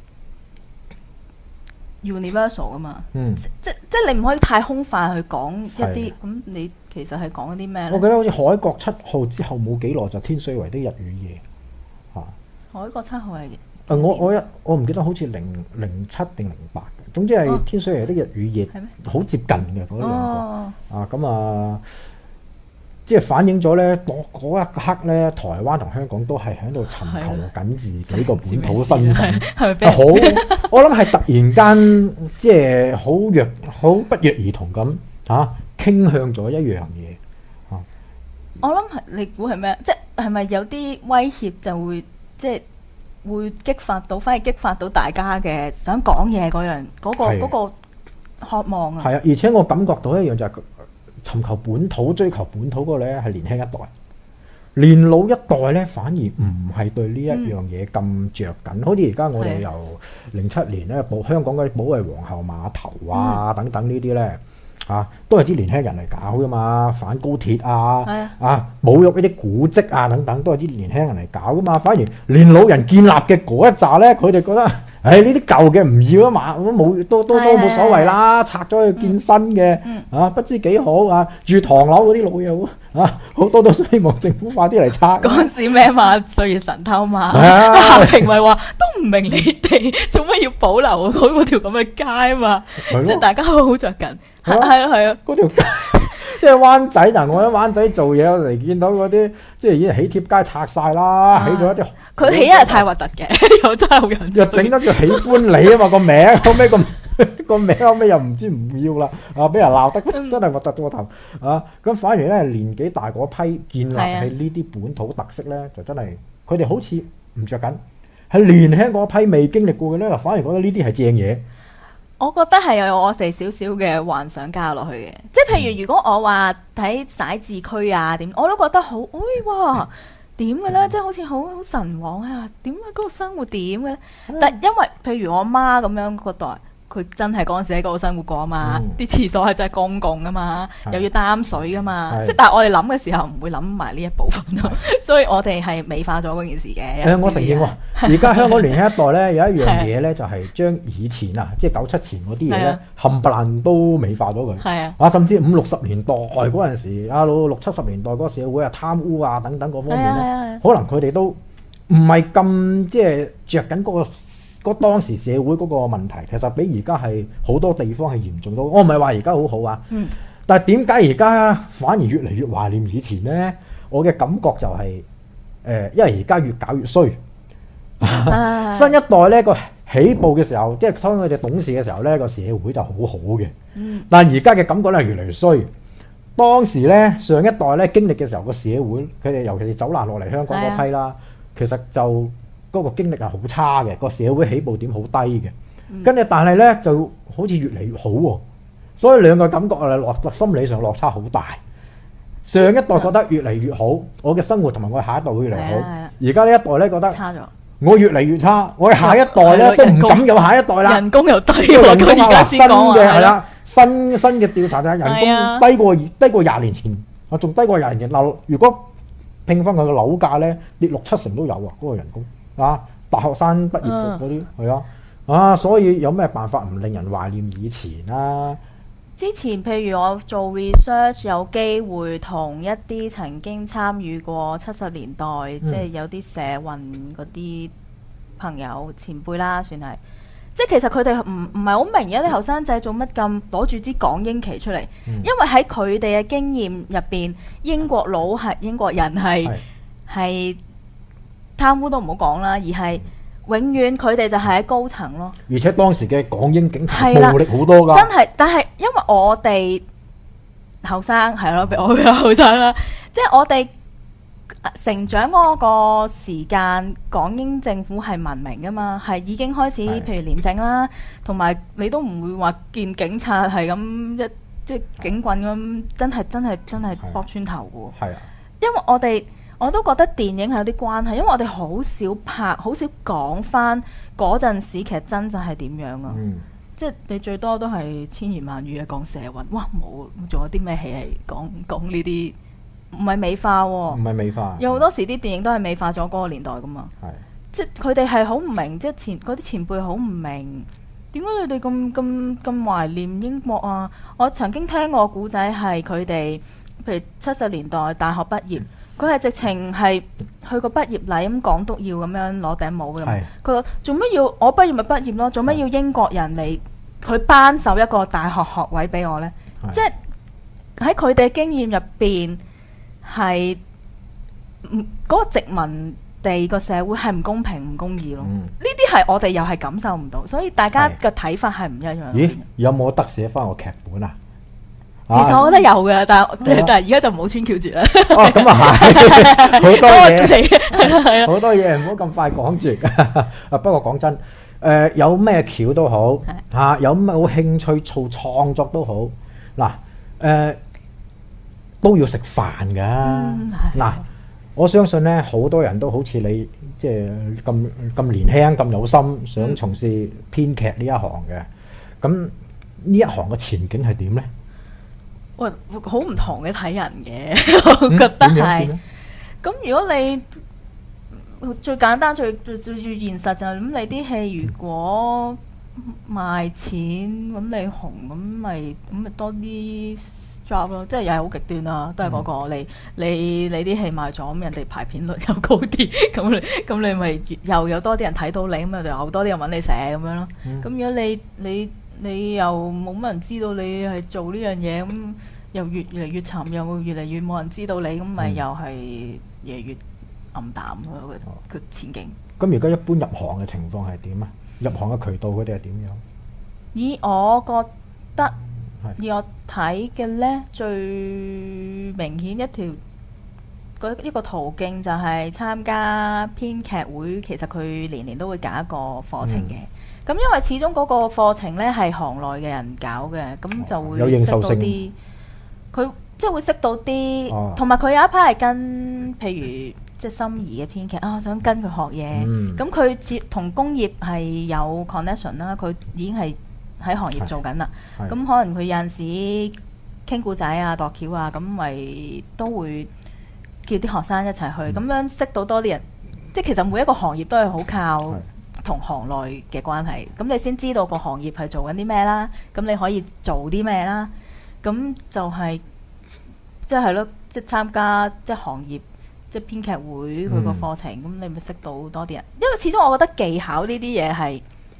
universal 噶嘛。即係你唔可以太空泛去講一啲咁，你其實係講一啲咩咧？ 我記得好似《海角七號》之後冇幾耐就《天水圍的日與夜》 海角七號係我唔記得好似07定08嘅，總之係《天水圍的日與夜》好接近嘅嗰兩個。即係反映咗咧嗰一刻咧，台灣同香港都係喺度尋求緊自己個本土身份。好，我諗係突然間即係好不約而同咁傾向咗一樣嘢。 我諗係你估係咩？即係咪有啲威脅就會即係會反而激發到大家嘅想講嘢嗰個渴望啊？ 係啊，而且我感覺到一樣就係尋求本土、追求本土嗰個咧係年輕一代，年老一代咧反而唔係對呢一樣嘢咁着緊。好似而家我哋由07年咧香港嘅保衛皇后碼頭等等呢啲咧都係啲年輕人嚟搞噶嘛，反高鐵侮辱一啲古蹟等等，都係啲年輕人嚟搞噶嘛。反而年老人建立嘅嗰一紮咧，佢哋覺得呢啲舊嘅唔要啊嘛，冇都冇所謂啦，拆咗去建新嘅不知幾好啊！住唐樓嗰啲老友好多都希望政府快啲嚟拆。 嗰陣時咩嘛，歲月神偷嘛，夏平咪話都唔明你哋做乜要保留嗰條咁嘅街啊嘛，即係大家好着緊，係啊， 嗰條街。即係灣仔嗱，我喺灣仔做嘢，我嚟見到嗰啲即係已經喜帖街拆晒啦，起咗一啲。 佢起係太核突嘅，又真係好人。 又整得叫喜歡你啊嘛個名，後尾個名後尾又唔知唔要啦，俾人鬧得真係核突到個頭啊！咁反而咧年紀大嗰批建立喺呢啲本土特色咧，就真係佢哋好似唔着緊，係年輕嗰批未經歷過嘅咧，反而覺得呢啲係正嘢。 我覺得係有我哋少少嘅幻想加落去嘅，即係譬如如果我話睇徙置區啊點，我都覺得好，哇點嘅咧，即係好似好神往啊，點解嗰個生活點嘅？但因為譬如我媽咁樣嗰代。佢真係嗰陣時喺嗰度生活過啊嘛，啲廁所係真係公共噶嘛，又要擔水噶嘛，即係但係我哋諗嘅時候唔會諗埋呢一部分咯，所以我哋係美化咗嗰件事嘅。 我承認喎，而家香港年輕一代咧有一樣嘢咧就係將以前即係97前嗰啲嘢咧冚唪唥都美化咗佢。係啊，甚至50、60年代嗰陣時60、70年代嗰個社會貪污等等嗰方面咧，可能佢哋都唔係咁即係着緊嗰當時社會嗰個問題，其實比而家係好多地方係嚴重到。我唔係話而家好好啊，但係點解而家反而越嚟越懷念以前呢？我嘅感覺就係因為而家越搞越衰。新一代呢個起步嘅時候，即係當佢哋懂事嘅時候呢，個社會就好好嘅。但係而家嘅感覺咧越嚟越衰。當時呢，上一代呢經歷嘅時候，個社會佢哋尤其是走難落嚟香港嗰批啦，其實就嗰個經歷係好差嘅，個社會起步點好低嘅，跟住但係咧就好似越嚟越好喎，所以兩個感覺心理上落差好大。上一代覺得越嚟越好，我嘅生活同埋我下一代會越嚟越好，而家呢一代咧覺得差咗，我越嚟越差，我下一代咧都唔敢有下一代啦。人工又低喎，人工而家先講係啦，新嘅調查就係人工低過20年前，我仲低過20年前。嗱，如果拼翻佢嘅樓價咧跌6、7成都有啊，嗰個人工。大學生畢業嗰啲係所以有咩辦法唔令人懷念以前啊？ 之前譬如我做 research 有機會同一啲曾經參與過70年代，即係有啲社運嗰啲朋友前輩啦，算係，即係其實佢哋唔係好明而家啲後生仔做乜咁攞住支港英旗出嚟，因為喺佢哋嘅經驗入邊，英國人係貪污都唔好講啦，而係永遠佢哋就係喺高層咯。而且當時嘅港英警察暴力好多㗎。真係，但係因為我哋後生係咯，比我比較後生啦，即係我哋成長嗰個時間，港英政府係文明㗎嘛，係已經開始譬如廉政啦，同埋你都唔會話見警察係咁即係警棍咁，真係駁穿頭㗎喎。係啊，因為我都覺得電影係有啲關係，因為我哋好少拍，好少講翻嗰陣時其實真實係點樣啊！即係你最多都係千言萬語嘅講社運，哇冇，仲有啲咩戲係講呢啲？唔係美化喎，唔係美化，有好多時啲電影都係美化咗嗰個年代噶嘛。係，即係佢哋係好唔明，即係嗰啲前輩好唔明點解你哋咁懷念英國啊！我曾經聽過古仔係佢哋，譬如70年代大學畢業。佢係直情係去個畢業禮咁，港督要咁樣攞頂帽嘅。佢話做乜要我畢業咪畢業咯？做乜要英國人嚟佢頒授一個大學學位俾我呢？即係喺佢哋經驗入邊係嗰個殖民地個社會係唔公平唔公義咯。呢啲係我哋又係感受唔到，所以大家嘅睇法係唔一樣。咦？有冇得寫翻個劇本啊？其實我覺得有嘅，但係而家就唔好穿橋住啦。哦，咁啊係，好多嘢唔好咁快講住。不過講真，有咩橋都好嚇，有冇興趣做創作都好，嗱，都要食飯㗎。嗱，我相信咧，好多人都好似你，即係咁年輕、咁有心，想從事編劇呢一行嘅。咁呢一行嘅前景係點咧？喂，好唔同嘅睇人嘅，我覺得係。咁如果你最簡單最現實就係咁，你啲戲如果賣錢咁你紅咁咪多啲 job 咯，即係又係好極端啦，都係嗰個你啲戲賣咗咁人哋排片率又高啲，咁你咪又有多啲人睇到你，咁就有多啲人揾你寫咁樣咯。咁如果你又冇乜人知道你係做呢樣嘢，咁又越嚟越沉，又越嚟越冇人知道你，咁咪又係越嚟越暗淡咯個前景。 咁而家一般入行嘅情況係點啊？入行嘅渠道佢哋係點樣？ 以我覺得，以我睇嘅呢，最明顯一個途徑就係參加編劇會，其實佢年年都會揀一個課程嘅。咁因為始終嗰個課程呢係行內嘅人搞嘅，咁就會識到啲，佢即係會識到啲，同埋佢有一批係跟，譬如即係心儀嘅編劇啊，想跟佢學嘢，咁佢同工業係有 connection 啦，佢已經係喺行業做緊啦，咁可能佢有陣時傾故仔啊、度橋啊，咁咪都會叫啲學生一齊去，咁樣識到多啲人，即係其實每一個行業都係好靠同行內嘅關係，咁你先知道個行業係做緊啲咩啦，咁你可以做啲咩啦，咁就係即係咯，即係參加即係行業即係編劇會佢個課程，咁你咪識到多啲人，因為始終我覺得技巧呢啲嘢係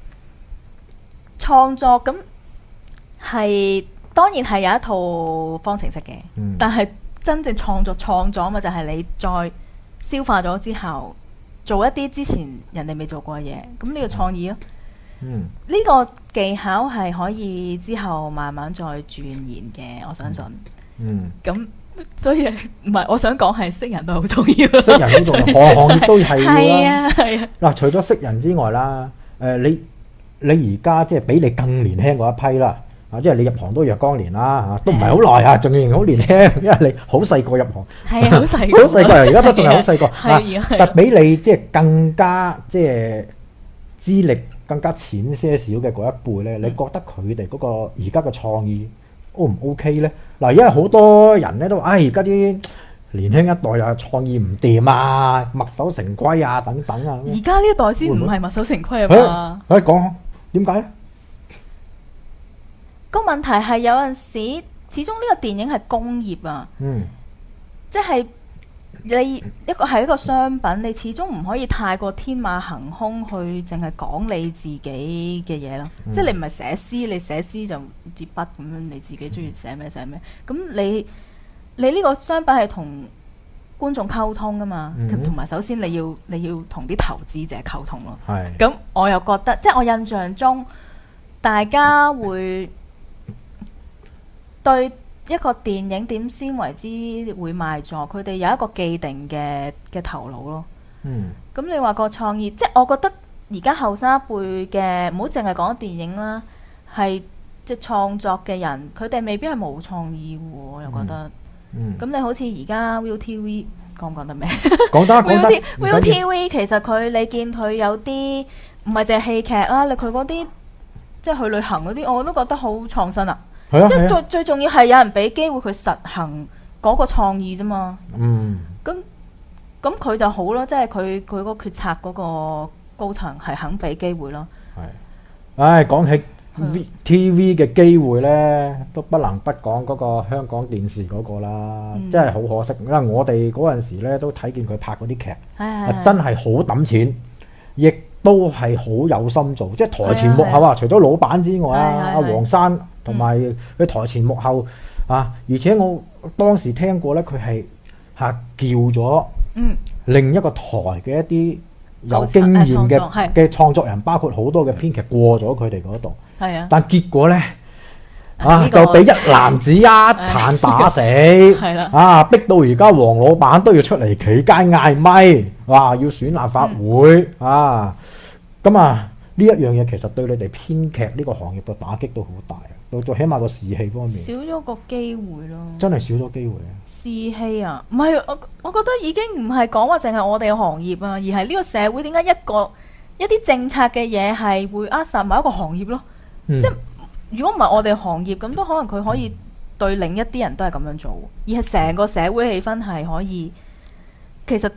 創作，咁係當然係有一套方程式嘅，但係真正創作嘛，就係你再消化咗之後，做一啲之前人哋未做過嘅嘢，咁呢個創意咯。呢個技巧係可以之後慢慢再鑽研嘅，我相信。咁所以唔係，我想講係識人都好重要。識人好重要，行業都係啦。係啊。嗱，除咗識人之外啦，你而家即係比你更年輕嗰一批啦。即係你入行都若干年啦，都唔係好耐啊，仲要好年輕，因為你好細個入行， 係好細， 好細個，而家都仲係好細個。但比你即係更加即係資歷更加淺些少嘅嗰一輩咧，你覺得佢哋嗰個而家嘅創意 O 唔 OK 咧？嗱，因為好多人咧都話，而家啲年輕一代啊創意唔掂啊，墨守成規啊等等啊。 而家呢一代先唔係墨守成規啊嘛。 可以講點解咧？ 個問題係有陣時，始終呢個電影係工業啊，即係你一個商品，你始終唔可以太過天馬行空去淨係講你自己嘅嘢咯。即係你唔係寫詩，你寫詩就接筆咁樣，你自己中意寫咩寫咩。咁你呢個商品係同觀眾溝通噶嘛，同埋首先你要同啲投資者溝通咯。咁我又覺得，即係我印象中，大家會對一個電影點先為之會賣座，佢哋有一個既定嘅頭腦咯。咁你話個創意，即係我覺得而家後生一輩嘅，唔好淨係講電影啦，係即係創作嘅人，佢哋未必係冇創意喎。我又覺得。咁你好似而家 ViuTV 講唔講得咩？講得。ViuTV 其實你見佢有啲唔係淨係戲劇啦，佢嗰啲即係去旅行嗰啲，我都覺得好創新啊！即係最重要係有人俾機會佢實行嗰個創意啫嘛。咁佢就好咯，即係佢個決策嗰個高層係肯俾機會咯。講起 TV 嘅機會呢，都不能不講嗰個香港電視嗰個啦，真係好可惜。因為我哋嗰陣時呢都睇見佢拍嗰啲劇，真係好揼錢，亦都係好有心做，即係台前幕後啊！除咗老闆之外阿黃珊同埋佢台前幕後啊，而且我當時聽過咧，佢係叫咗另一個台嘅一啲有經驗嘅創作人，包括好多嘅編劇過咗佢哋嗰度。但結果咧就俾一籃子一棒打死，逼到而家黃老闆都要出嚟企街嗌咪，要選立法會咁呢一樣嘢其實對你哋編劇呢個行業嘅打擊都好大，到最起碼個士氣方面少咗個機會咯， 真係少咗機會啊！ 士氣啊，唔係我覺得已經唔係講話淨係我哋嘅行業啊，而係呢個社會點解一啲政策嘅嘢係會扼殺某一個行業咯？即係如果唔係我哋行業，咁都可能佢可以對另一啲人都係咁樣做，而係成個社會氣氛係可以其實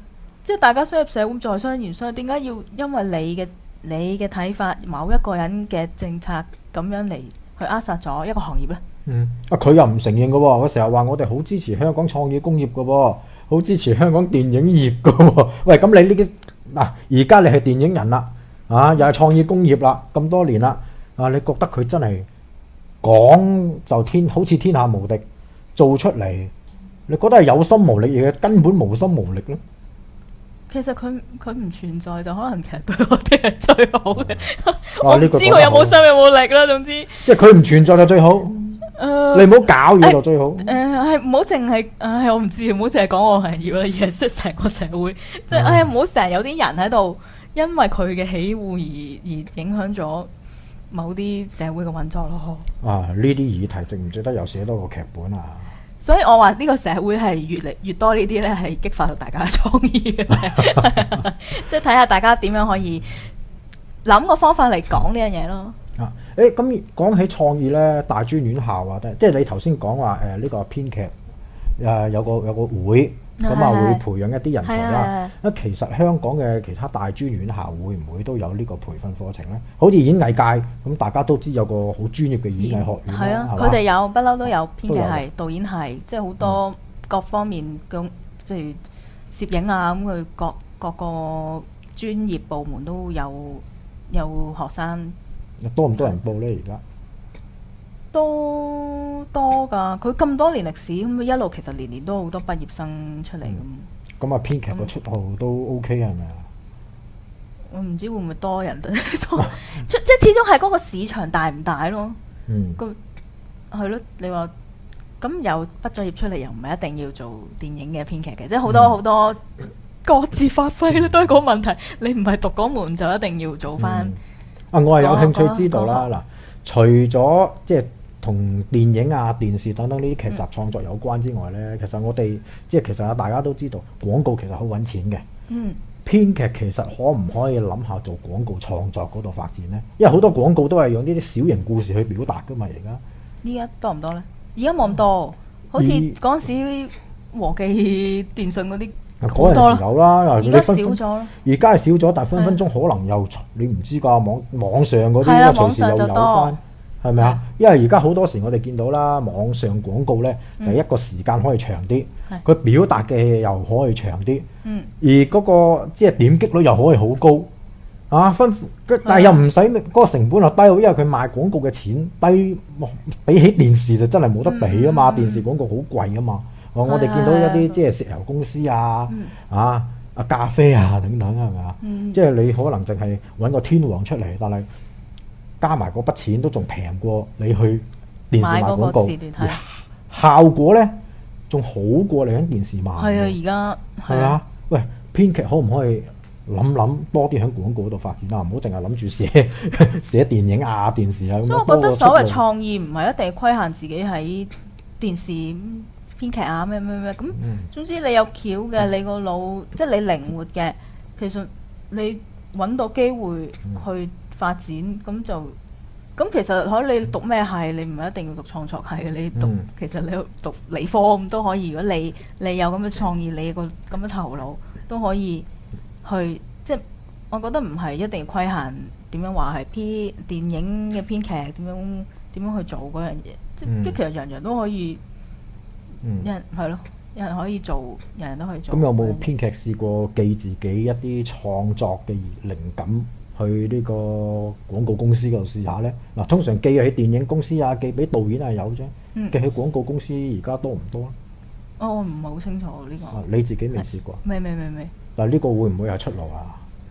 即係大家相入社會在商言商，點解要因為你嘅睇法，某一個人嘅政策咁樣嚟去扼殺咗一個行業呢？ 佢又唔承認嘅喎，佢成日話我哋好支持香港創意工業嘅喎，好支持香港電影業嘅喎。喂，咁你呢啲嗱，而家你係電影人啦，又係創意工業啦，咁多年啦，你覺得佢真係講就好似天下無敵，做出嚟，你覺得係有心無力，亦根本無心無力咧？ 其實佢唔存在就可能其實對我哋係最好嘅。我唔知佢有冇心有冇力啦。總之， 即係佢唔存在就最好。你唔好搞嘢就最好。 係唔好淨係我唔知，唔好淨係講我行業啦，而係識成個社會。即係唔好成日有啲人喺度，因為佢嘅喜惡而影響咗某啲社會嘅運作咯。 呢啲議題值唔值得又寫多個劇本啊？ 所以我話呢個社會係越嚟越多呢啲咧，係激發到大家嘅創意嘅，即係睇下大家點樣可以諗個方法嚟講呢樣嘢咯。 咁講起創意咧，大專院校啊，即係你頭先講話呢個編劇有個會，咁會培養一啲人才啦。其實香港嘅其他大專院校會唔會都有呢個培訓課程咧？好似演藝界咁，大家都知有個好專業嘅演藝學院。 係啊，佢哋有不嬲都有編劇系、導演系，即係好多各方面嘅，譬如攝影啊咁，佢各個專業部門都有學生。 多唔多人報咧？而家都多㗎，佢咁多年歷史，咁一路其實年年都好多畢業生出嚟咁。 咁編劇個出號都 OK 係咪啊？ 我唔知會唔會多人即係始終係嗰個市場大唔大咯。係咯，你話咁有畢咗業出嚟，又唔係一定要做電影嘅編劇嘅，即係好多各自發揮咧，都係個問題。你唔係讀嗰門就一定要做翻。 我係有興趣知道啦。嗱，除咗即係同電影啊、電視等等呢啲劇集創作有關之外呢，其實我哋其實大家都知道廣告其實好揾錢嘅。編劇其實可唔可以諗下做廣告創作嗰度發展呢？因為好多廣告都係用呢啲小型故事去表達噶嘛。 而家多唔多呢？而家冇咁多，好似嗰陣時和記電訊嗰啲。 嗰陣時有啦， 而家少咗。 而家係少咗，但係分分鐘可能又你唔知㗎，網上嗰啲隨時又有翻，係咪啊？因為而家好多時我哋見到啦，網上廣告呢，第一個時間可以長啲，佢表達嘅嘢又可以長啲，而嗰個即係點擊率又可以好高但係又唔使嗰個成本又低，因為佢賣廣告嘅錢低，比起電視就真係冇得比啊嘛！電視廣告好貴啊嘛。我哋見到一啲即係石油公司咖啡啊等等係咪啊？即係你可能淨係揾個天王出嚟，但係加埋嗰筆錢都仲平過你去電視賣廣告，效果呢仲好過你喺電視賣。 係啊，而家係啊。 喂，編劇可唔可以諗多啲喺廣告度發展啊？唔好淨係諗住寫電影啊、電視啊。 所以我覺得所謂創意唔係一定規限自己喺電視編劇啊咩咁，總之你有橋嘅，你個腦即係你靈活嘅，其實你揾到機會去發展，咁其實可以你讀咩系，你唔係一定要讀創作系嘅，你讀其實你讀理科咁都可以。如果你有咁嘅創意，你個咁嘅頭腦都可以去，即係我覺得唔係一定要規限點樣話係編電影嘅編劇點樣去做嗰樣嘢，即係其實人人都可以。有人係咯，有人可以做，人人都可以做。咁有冇編劇試過寄自己一啲創作嘅靈感去呢個廣告公司嗰度試下呢？嗱，通常寄去電影公司啊，寄俾導演係有啫，寄去廣告公司而家多唔多咧？ 我唔係好清楚呢個。 你自己未試過？ 未。 嗱，呢個會唔會係出路啊？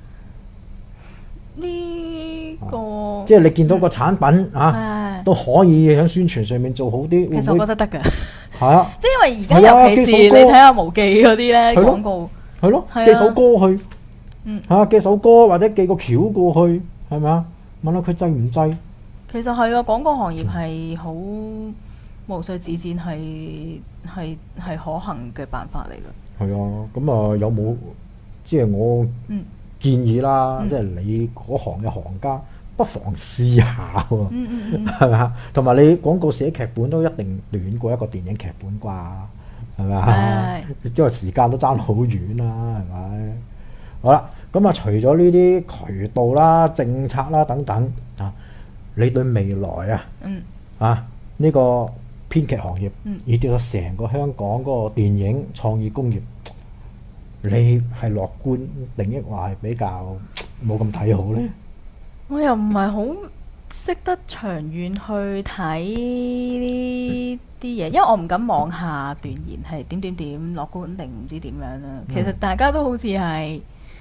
呢個即係你見到個產品都可以喺宣傳上面做好啲。 其實我覺得得㗎。 係啊， 即係因為而家尤其是你睇下無記嗰啲咧廣告， 係咯，寄首歌去，寄首歌或者寄個橋過去，係咪啊？問下佢制唔制？ 其實係啊，廣告行業係好無需自薦，係可行嘅辦法嚟㗎。係啊，咁有冇即係我建議啦？即係你嗰行嘅行家，不妨試下喎，係咪啊？同埋你廣告寫劇本都一定短過一個電影劇本啩， 係咪啊？因為時間都爭好遠啦，係咪？好啦，咁啊，除咗呢啲渠道啦、政策啦等等啊，你對未來呢個編劇行業，以至到成個香港嗰個電影創意工業，你係樂觀定抑或係比較冇咁睇好呢？ 我又唔係好識得長遠去睇呢啲嘢，因為我唔敢妄下斷言係點樂觀定唔知點樣啦。其實大家都好似係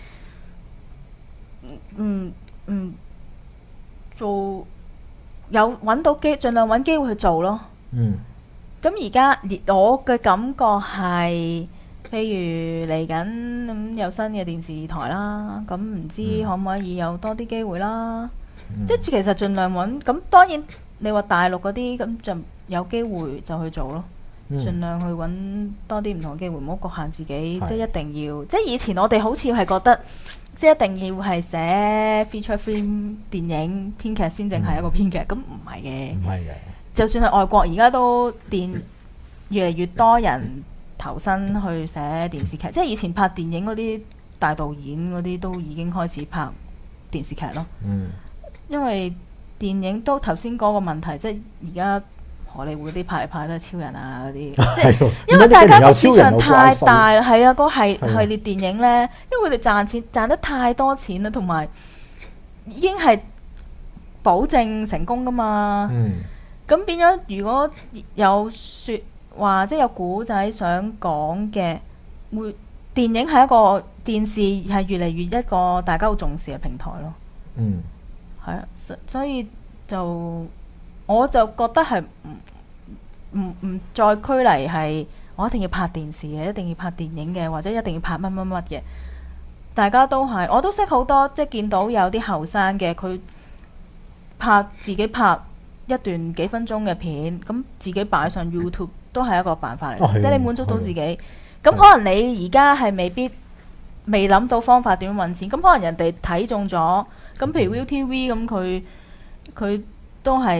做有揾到機，盡量揾機會去做咯。咁而家我嘅感覺係，譬如嚟緊咁有新嘅電視台啦，咁唔知可唔可以有多啲機會啦？即係其實盡量揾。咁當然你話大陸嗰啲咁就有機會就去做咯。盡量去揾多啲唔同嘅機會，唔好局限自己。即係一定要，即係以前我哋好似係覺得，即係一定要係寫 feature film 電影編劇先正係一個編劇，咁唔係嘅。唔係嘅。就算係外國，而家都越嚟越多人投身去寫電視劇，即係以前拍電影嗰啲大導演嗰啲都已經開始拍電視劇咯。因為電影都頭先嗰個問題，即係而家荷里活啲拍嚟拍都係超人啊嗰啲，即係因為大家個市場太大啦，係啊，嗰系列電影呢，因為佢哋賺錢賺得太多錢啦，同埋已經係保證成功噶嘛。咁變咗，如果有説話，即係有古仔想講嘅，電影係一個電視係越嚟越一個大家好重視嘅平台咯。係啊，所以我就覺得係唔再拘泥係我一定要拍電視嘅，一定要拍電影嘅，或者一定要拍乜乜乜嘅。大家都係，我都識好多，即係見到有啲後生嘅，佢自己拍一段幾分鐘嘅片，咁自己擺上 YouTube 都係一個辦法嚟，即係你滿足到自己。咁可能你而家係未諗到方法點樣揾錢，咁可能人哋睇中咗，咁譬如 ViuTV 咁佢都係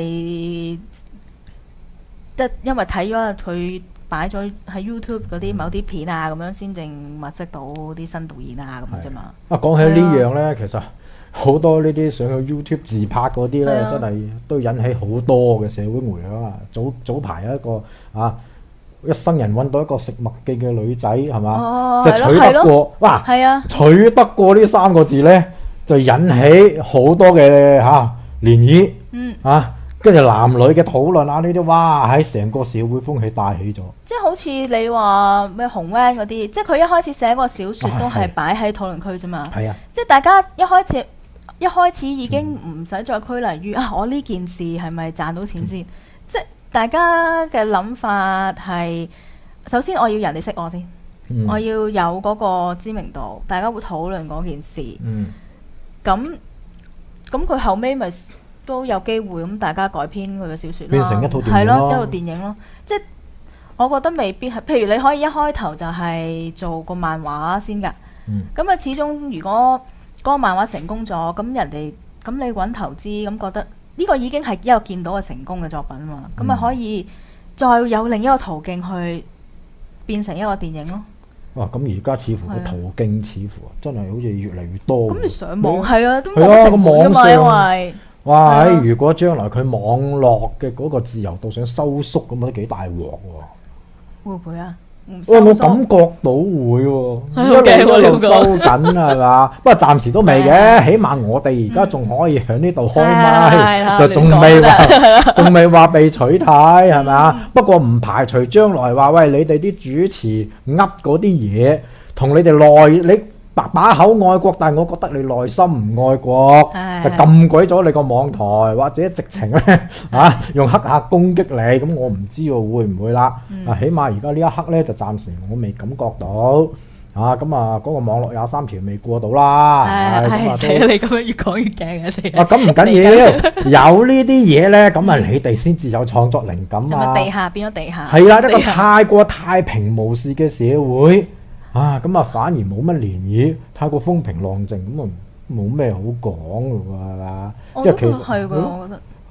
因為睇咗佢擺咗喺 YouTube 嗰啲某啲片啊，咁樣先正物色到啲新導演啊咁啫嘛。講起呢樣呢，其實好多呢啲上去 YouTube 自拍嗰啲呢，真係都引起好多嘅社會迴響啊！早排一個一生人揾到一個食麥記嘅女仔係嘛，就取得過哇，取得過呢3個字呢，就引起好多嘅漣漪跟住男女嘅討論啊，呢啲哇喺成個社會風氣帶起咗。 即係好似你話咩紅 van 嗰啲，即係佢一開始寫個小説都係擺喺討論區啫嘛。係啊，即係大家一開始已經唔使再拘泥於我呢件事係咪賺到錢先。即係大家嘅諗法係，首先我要人哋識我先，我要有嗰個知名度，大家會討論嗰件事。咁佢後尾咪都有機會咁，大家改編佢嘅小説啦， 變成一套電影咯， 一套電影咯。即係我覺得未必係，譬如你可以一開頭就係做個漫畫先㗎。咁啊，始終如果嗰個漫畫成功咗，咁你揾投資，咁覺得呢個已經係一個見到嘅成功嘅作品嘛。咁啊，可以再有另一個途徑去變成一個電影咯。 哇！咁而家似乎個途徑似乎真係好似越嚟越多。咁你上網係啊，都冇成本㗎嘛，因為哇！如果將來佢網絡嘅嗰個自由度想收縮咁，都幾大鑊喎。會唔會啊？ 我感覺到會喎，一路收緊係嘛？不過暫時都未嘅，起碼我哋而家仲可以喺呢度開麥，就仲未話被取締係咪啊？不過唔排除將來話喂，你哋啲主持噏嗰啲嘢，同你哋你把口愛國，但係我覺得你內心唔愛國，就禁鬼咗你個網台，或者直情咧用黑客攻擊你，咁我唔知喎會唔會啦。起碼而家呢一刻咧就暫時我未感覺到嗰個網絡23條未過到啦。 死啦！你咁樣越講越驚啊！死啦！ 咁唔緊要，有呢啲嘢咧，咁啊你哋先至有創作靈感啊。 地下變咗地下。 係啦，一個太過太平無事嘅社會。咁反而冇乜漣漪，太過風平浪靜，咁啊冇咩好講嘅喎，係嘛？ 即係其實係㗎，我覺得。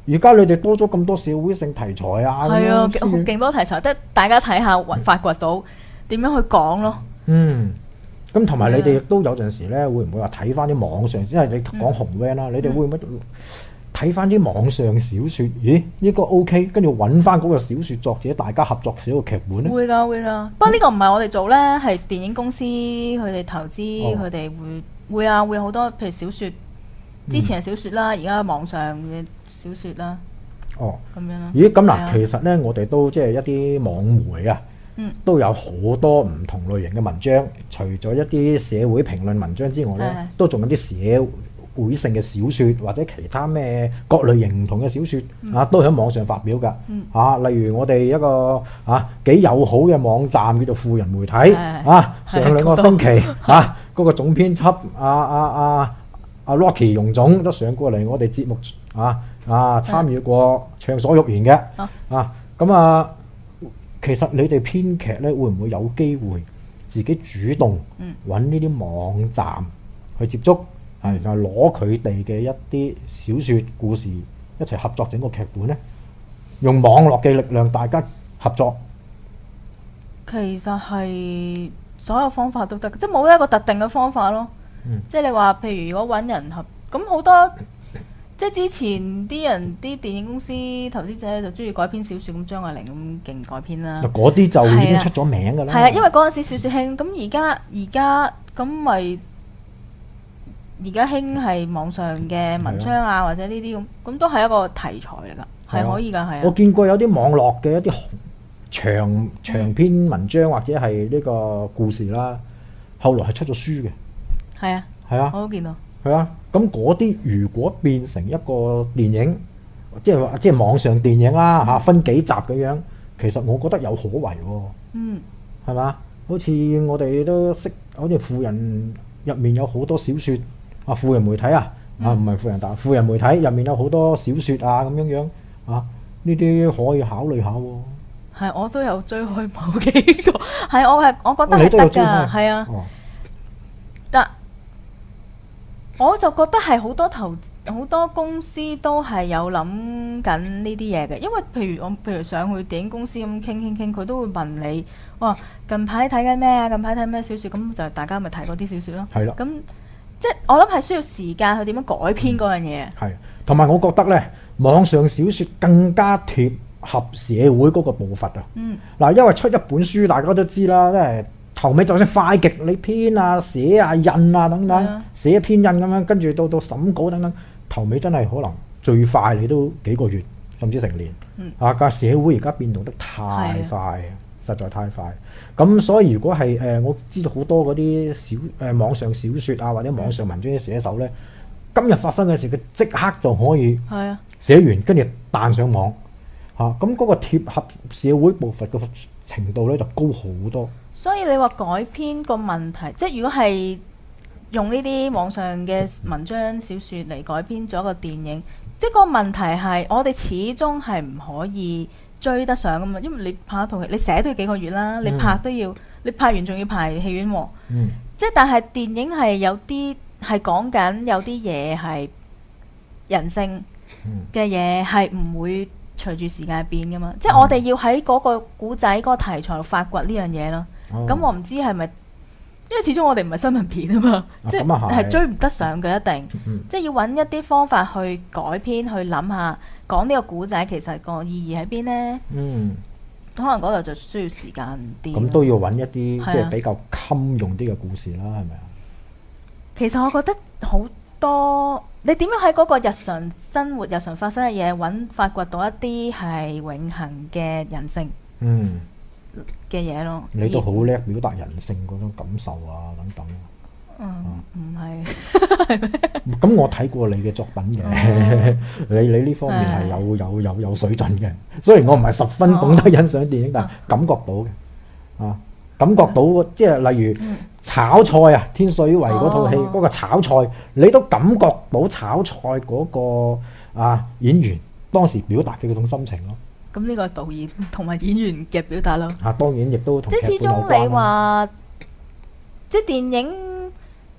而家你哋多咗咁多社會性題材啊， 係啊，勁多題材，得大家睇下發掘到點樣去講咯。 咁同埋你哋亦都有陣時咧，會唔會話睇翻啲網上？因為你講紅 van 啦，你哋會唔會睇翻啲網上小説？咦，呢個 OK，跟住揾翻嗰個小説作者，大家合作寫個劇本咧？ 會㗎，會㗎。不過呢個唔係我哋做咧，係電影公司佢哋投資，佢哋會啊，會好多譬如小説，之前係小説啦，而家網上嘅小説啦。哦，咁樣啦。 咦，咁嗱，其實咧，我哋都即係一啲網媒啊。都有好多唔同類型嘅文章，除咗一啲社會評論文章之外咧，都仲有啲社會性嘅小説或者其他咩各類型唔同嘅小説都喺網上發表㗎。例如我哋一個幾友好嘅網站叫做富人媒體上兩個星期嗰個總編輯阿 Rocky 容總都上過嚟我哋節目參與過暢所欲言嘅咁其實你哋編劇咧，會唔會有機會自己主動揾呢啲網站去接觸，然後攞佢哋嘅一啲小説故事一齊合作整個劇本呢？用網絡嘅力量，大家合作。 其實係所有方法都得，即係冇一個特定嘅方法咯。即係你話，譬如如果揾人合，咁好多。即係之前啲電影公司投資者就中意改編小説，咁張愛玲咁勁改編啦。嗰啲就已經出咗名㗎啦。係啊，因為嗰陣時小説興，咁而家咁咪而家興係網上嘅文章啊，或者呢啲咁都係一個題材嚟㗎，係可以㗎，係啊。我見過有啲網絡嘅一啲長篇文章或者係呢個故事啦，後來係出咗書嘅。係啊，係啊，我都見到。係啊，咁嗰啲如果變成一個電影，即係網上電影啦分幾集咁樣，其實我覺得有可為喎。係嘛？好似我哋都識，好似富人入面有好多小説富人媒體唔係富人大，富人媒體入面有好多小説咁樣呢啲可以考慮下喎。係，我都有追開某幾個，係我覺得係得㗎，係啊，得。我就覺得係好多公司都係有諗緊呢啲嘢嘅，因為譬如上去電影公司咁傾，佢都會問你，哇，近排睇緊咩啊？近排睇咩小説？咁就大家咪睇嗰啲小説咯。係啦。咁即係我諗係需要時間去點樣改編嗰樣嘢。係，同埋我覺得呢，網上小説更加貼合社會嗰個步伐啊。嗱，因為出一本書，大家都知啦，即係。頭尾就算快極，你編寫印等等，寫編印咁樣，跟住到審稿等等，頭尾真係可能最快你都幾個月，甚至成年。個社會而家變動得太快，實在太快。咁所以如果係我知道好多嗰啲網上小説或者網上文章嘅寫手呢，今日發生嘅事，佢即刻就可以寫完，跟住彈上網。咁嗰個貼合社會步伐嘅程度呢，就高好多。所以你話改編個問題，即係如果係用呢啲網上嘅文章小説嚟改編咗個電影，即係個問題係我哋始終係唔可以追得上㗎嘛，因為你拍一套戲，你寫都要幾個月啦，你拍都要，你拍完仲要排戲院喎。即係但係電影係有啲係講緊有啲嘢係人性嘅嘢係唔會隨住時間變㗎嘛，即係我哋要喺嗰個古仔嗰個題材度發掘呢樣嘢咯。咁我唔知係咪，因為始終我哋唔係新聞片啊嘛，即係追唔得上嘅一定，即係要揾一啲方法去改編，去諗下講呢個古仔其實個意義喺邊呢？可能嗰度就需要時間啲。咁都要揾一啲即係比較襟用啲嘅故事啦，係咪啊？其實我覺得好多，你點樣喺嗰個日常生活、日常發生嘅嘢發掘到一啲係永恆嘅人性。嘅嘢咯，你都好叻表達人性嗰種感受等等。唔係咁我睇過你嘅作品嘅，你呢方面係有水準嘅。雖然我唔係十分懂得欣賞電影，但係感覺到嘅。感覺到即係例如炒菜天水圍嗰套戲嗰個炒菜，你都感覺到炒菜嗰個演員當時表達嘅嗰種心情咯。咁呢個導演同埋演員嘅表達咯。當然亦都同劇本有關。即係始終你話，即係電影，即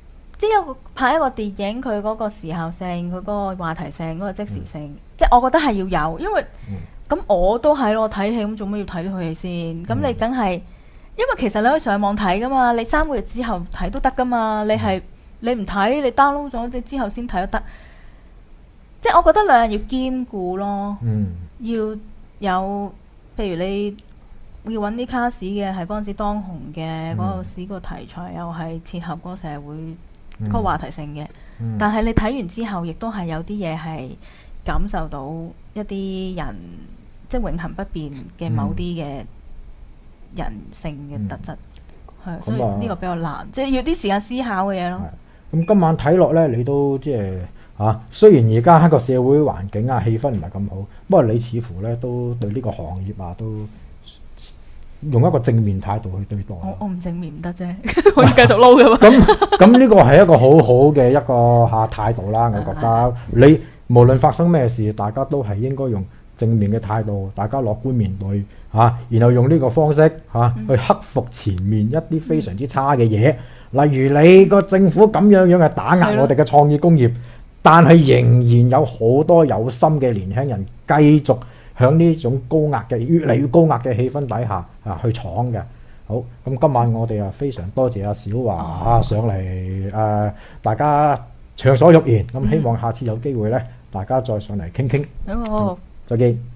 即係拍一個電影，佢嗰個時效性，佢嗰個話題性，嗰個即時性，即係我覺得係要有，因為咁我都係咯，睇戲咁做咩要睇呢套戲先？咁你梗係，因為其實你可以上網睇噶嘛，你3個月之後睇都得噶嘛，你唔睇，你 download 咗你之後先睇都得。即係我覺得兩樣要兼顧咯，要有，譬如你要揾啲卡士嘅係嗰陣時當紅嘅，嗰陣時個題材又係切合嗰個社會嗰個話題性嘅，但係你睇完之後，亦都係有啲嘢係感受到一啲人即係永恆不變嘅某啲嘅人性嘅特質，係，所以呢個比較難，即係要啲時間思考嘅嘢咯。 咁今晚睇落咧，你都即係雖然而家個社會環境啊氣氛唔係咁好，不過你似乎咧都對呢個行業啊都用一個正面態度去對待。 我唔正面唔得啫，可以繼續撈㗎嘛。 咁呢個係一個好好嘅一個態度啦，我覺得你無論發生咩事，大家都係應該用正面嘅態度，大家樂觀面對然後用呢個方式去克服前面一啲非常之差嘅嘢，例如你個政府咁樣嘅打壓我哋嘅創意工業，但係仍然有好多有心嘅年輕人繼續響呢種高壓嘅越嚟越高壓嘅氣氛底下去闖嘅。好，咁今晚我哋非常多謝阿小華上嚟大家暢所欲言，咁希望下次有機會咧，大家再上嚟傾傾。 好， 再見。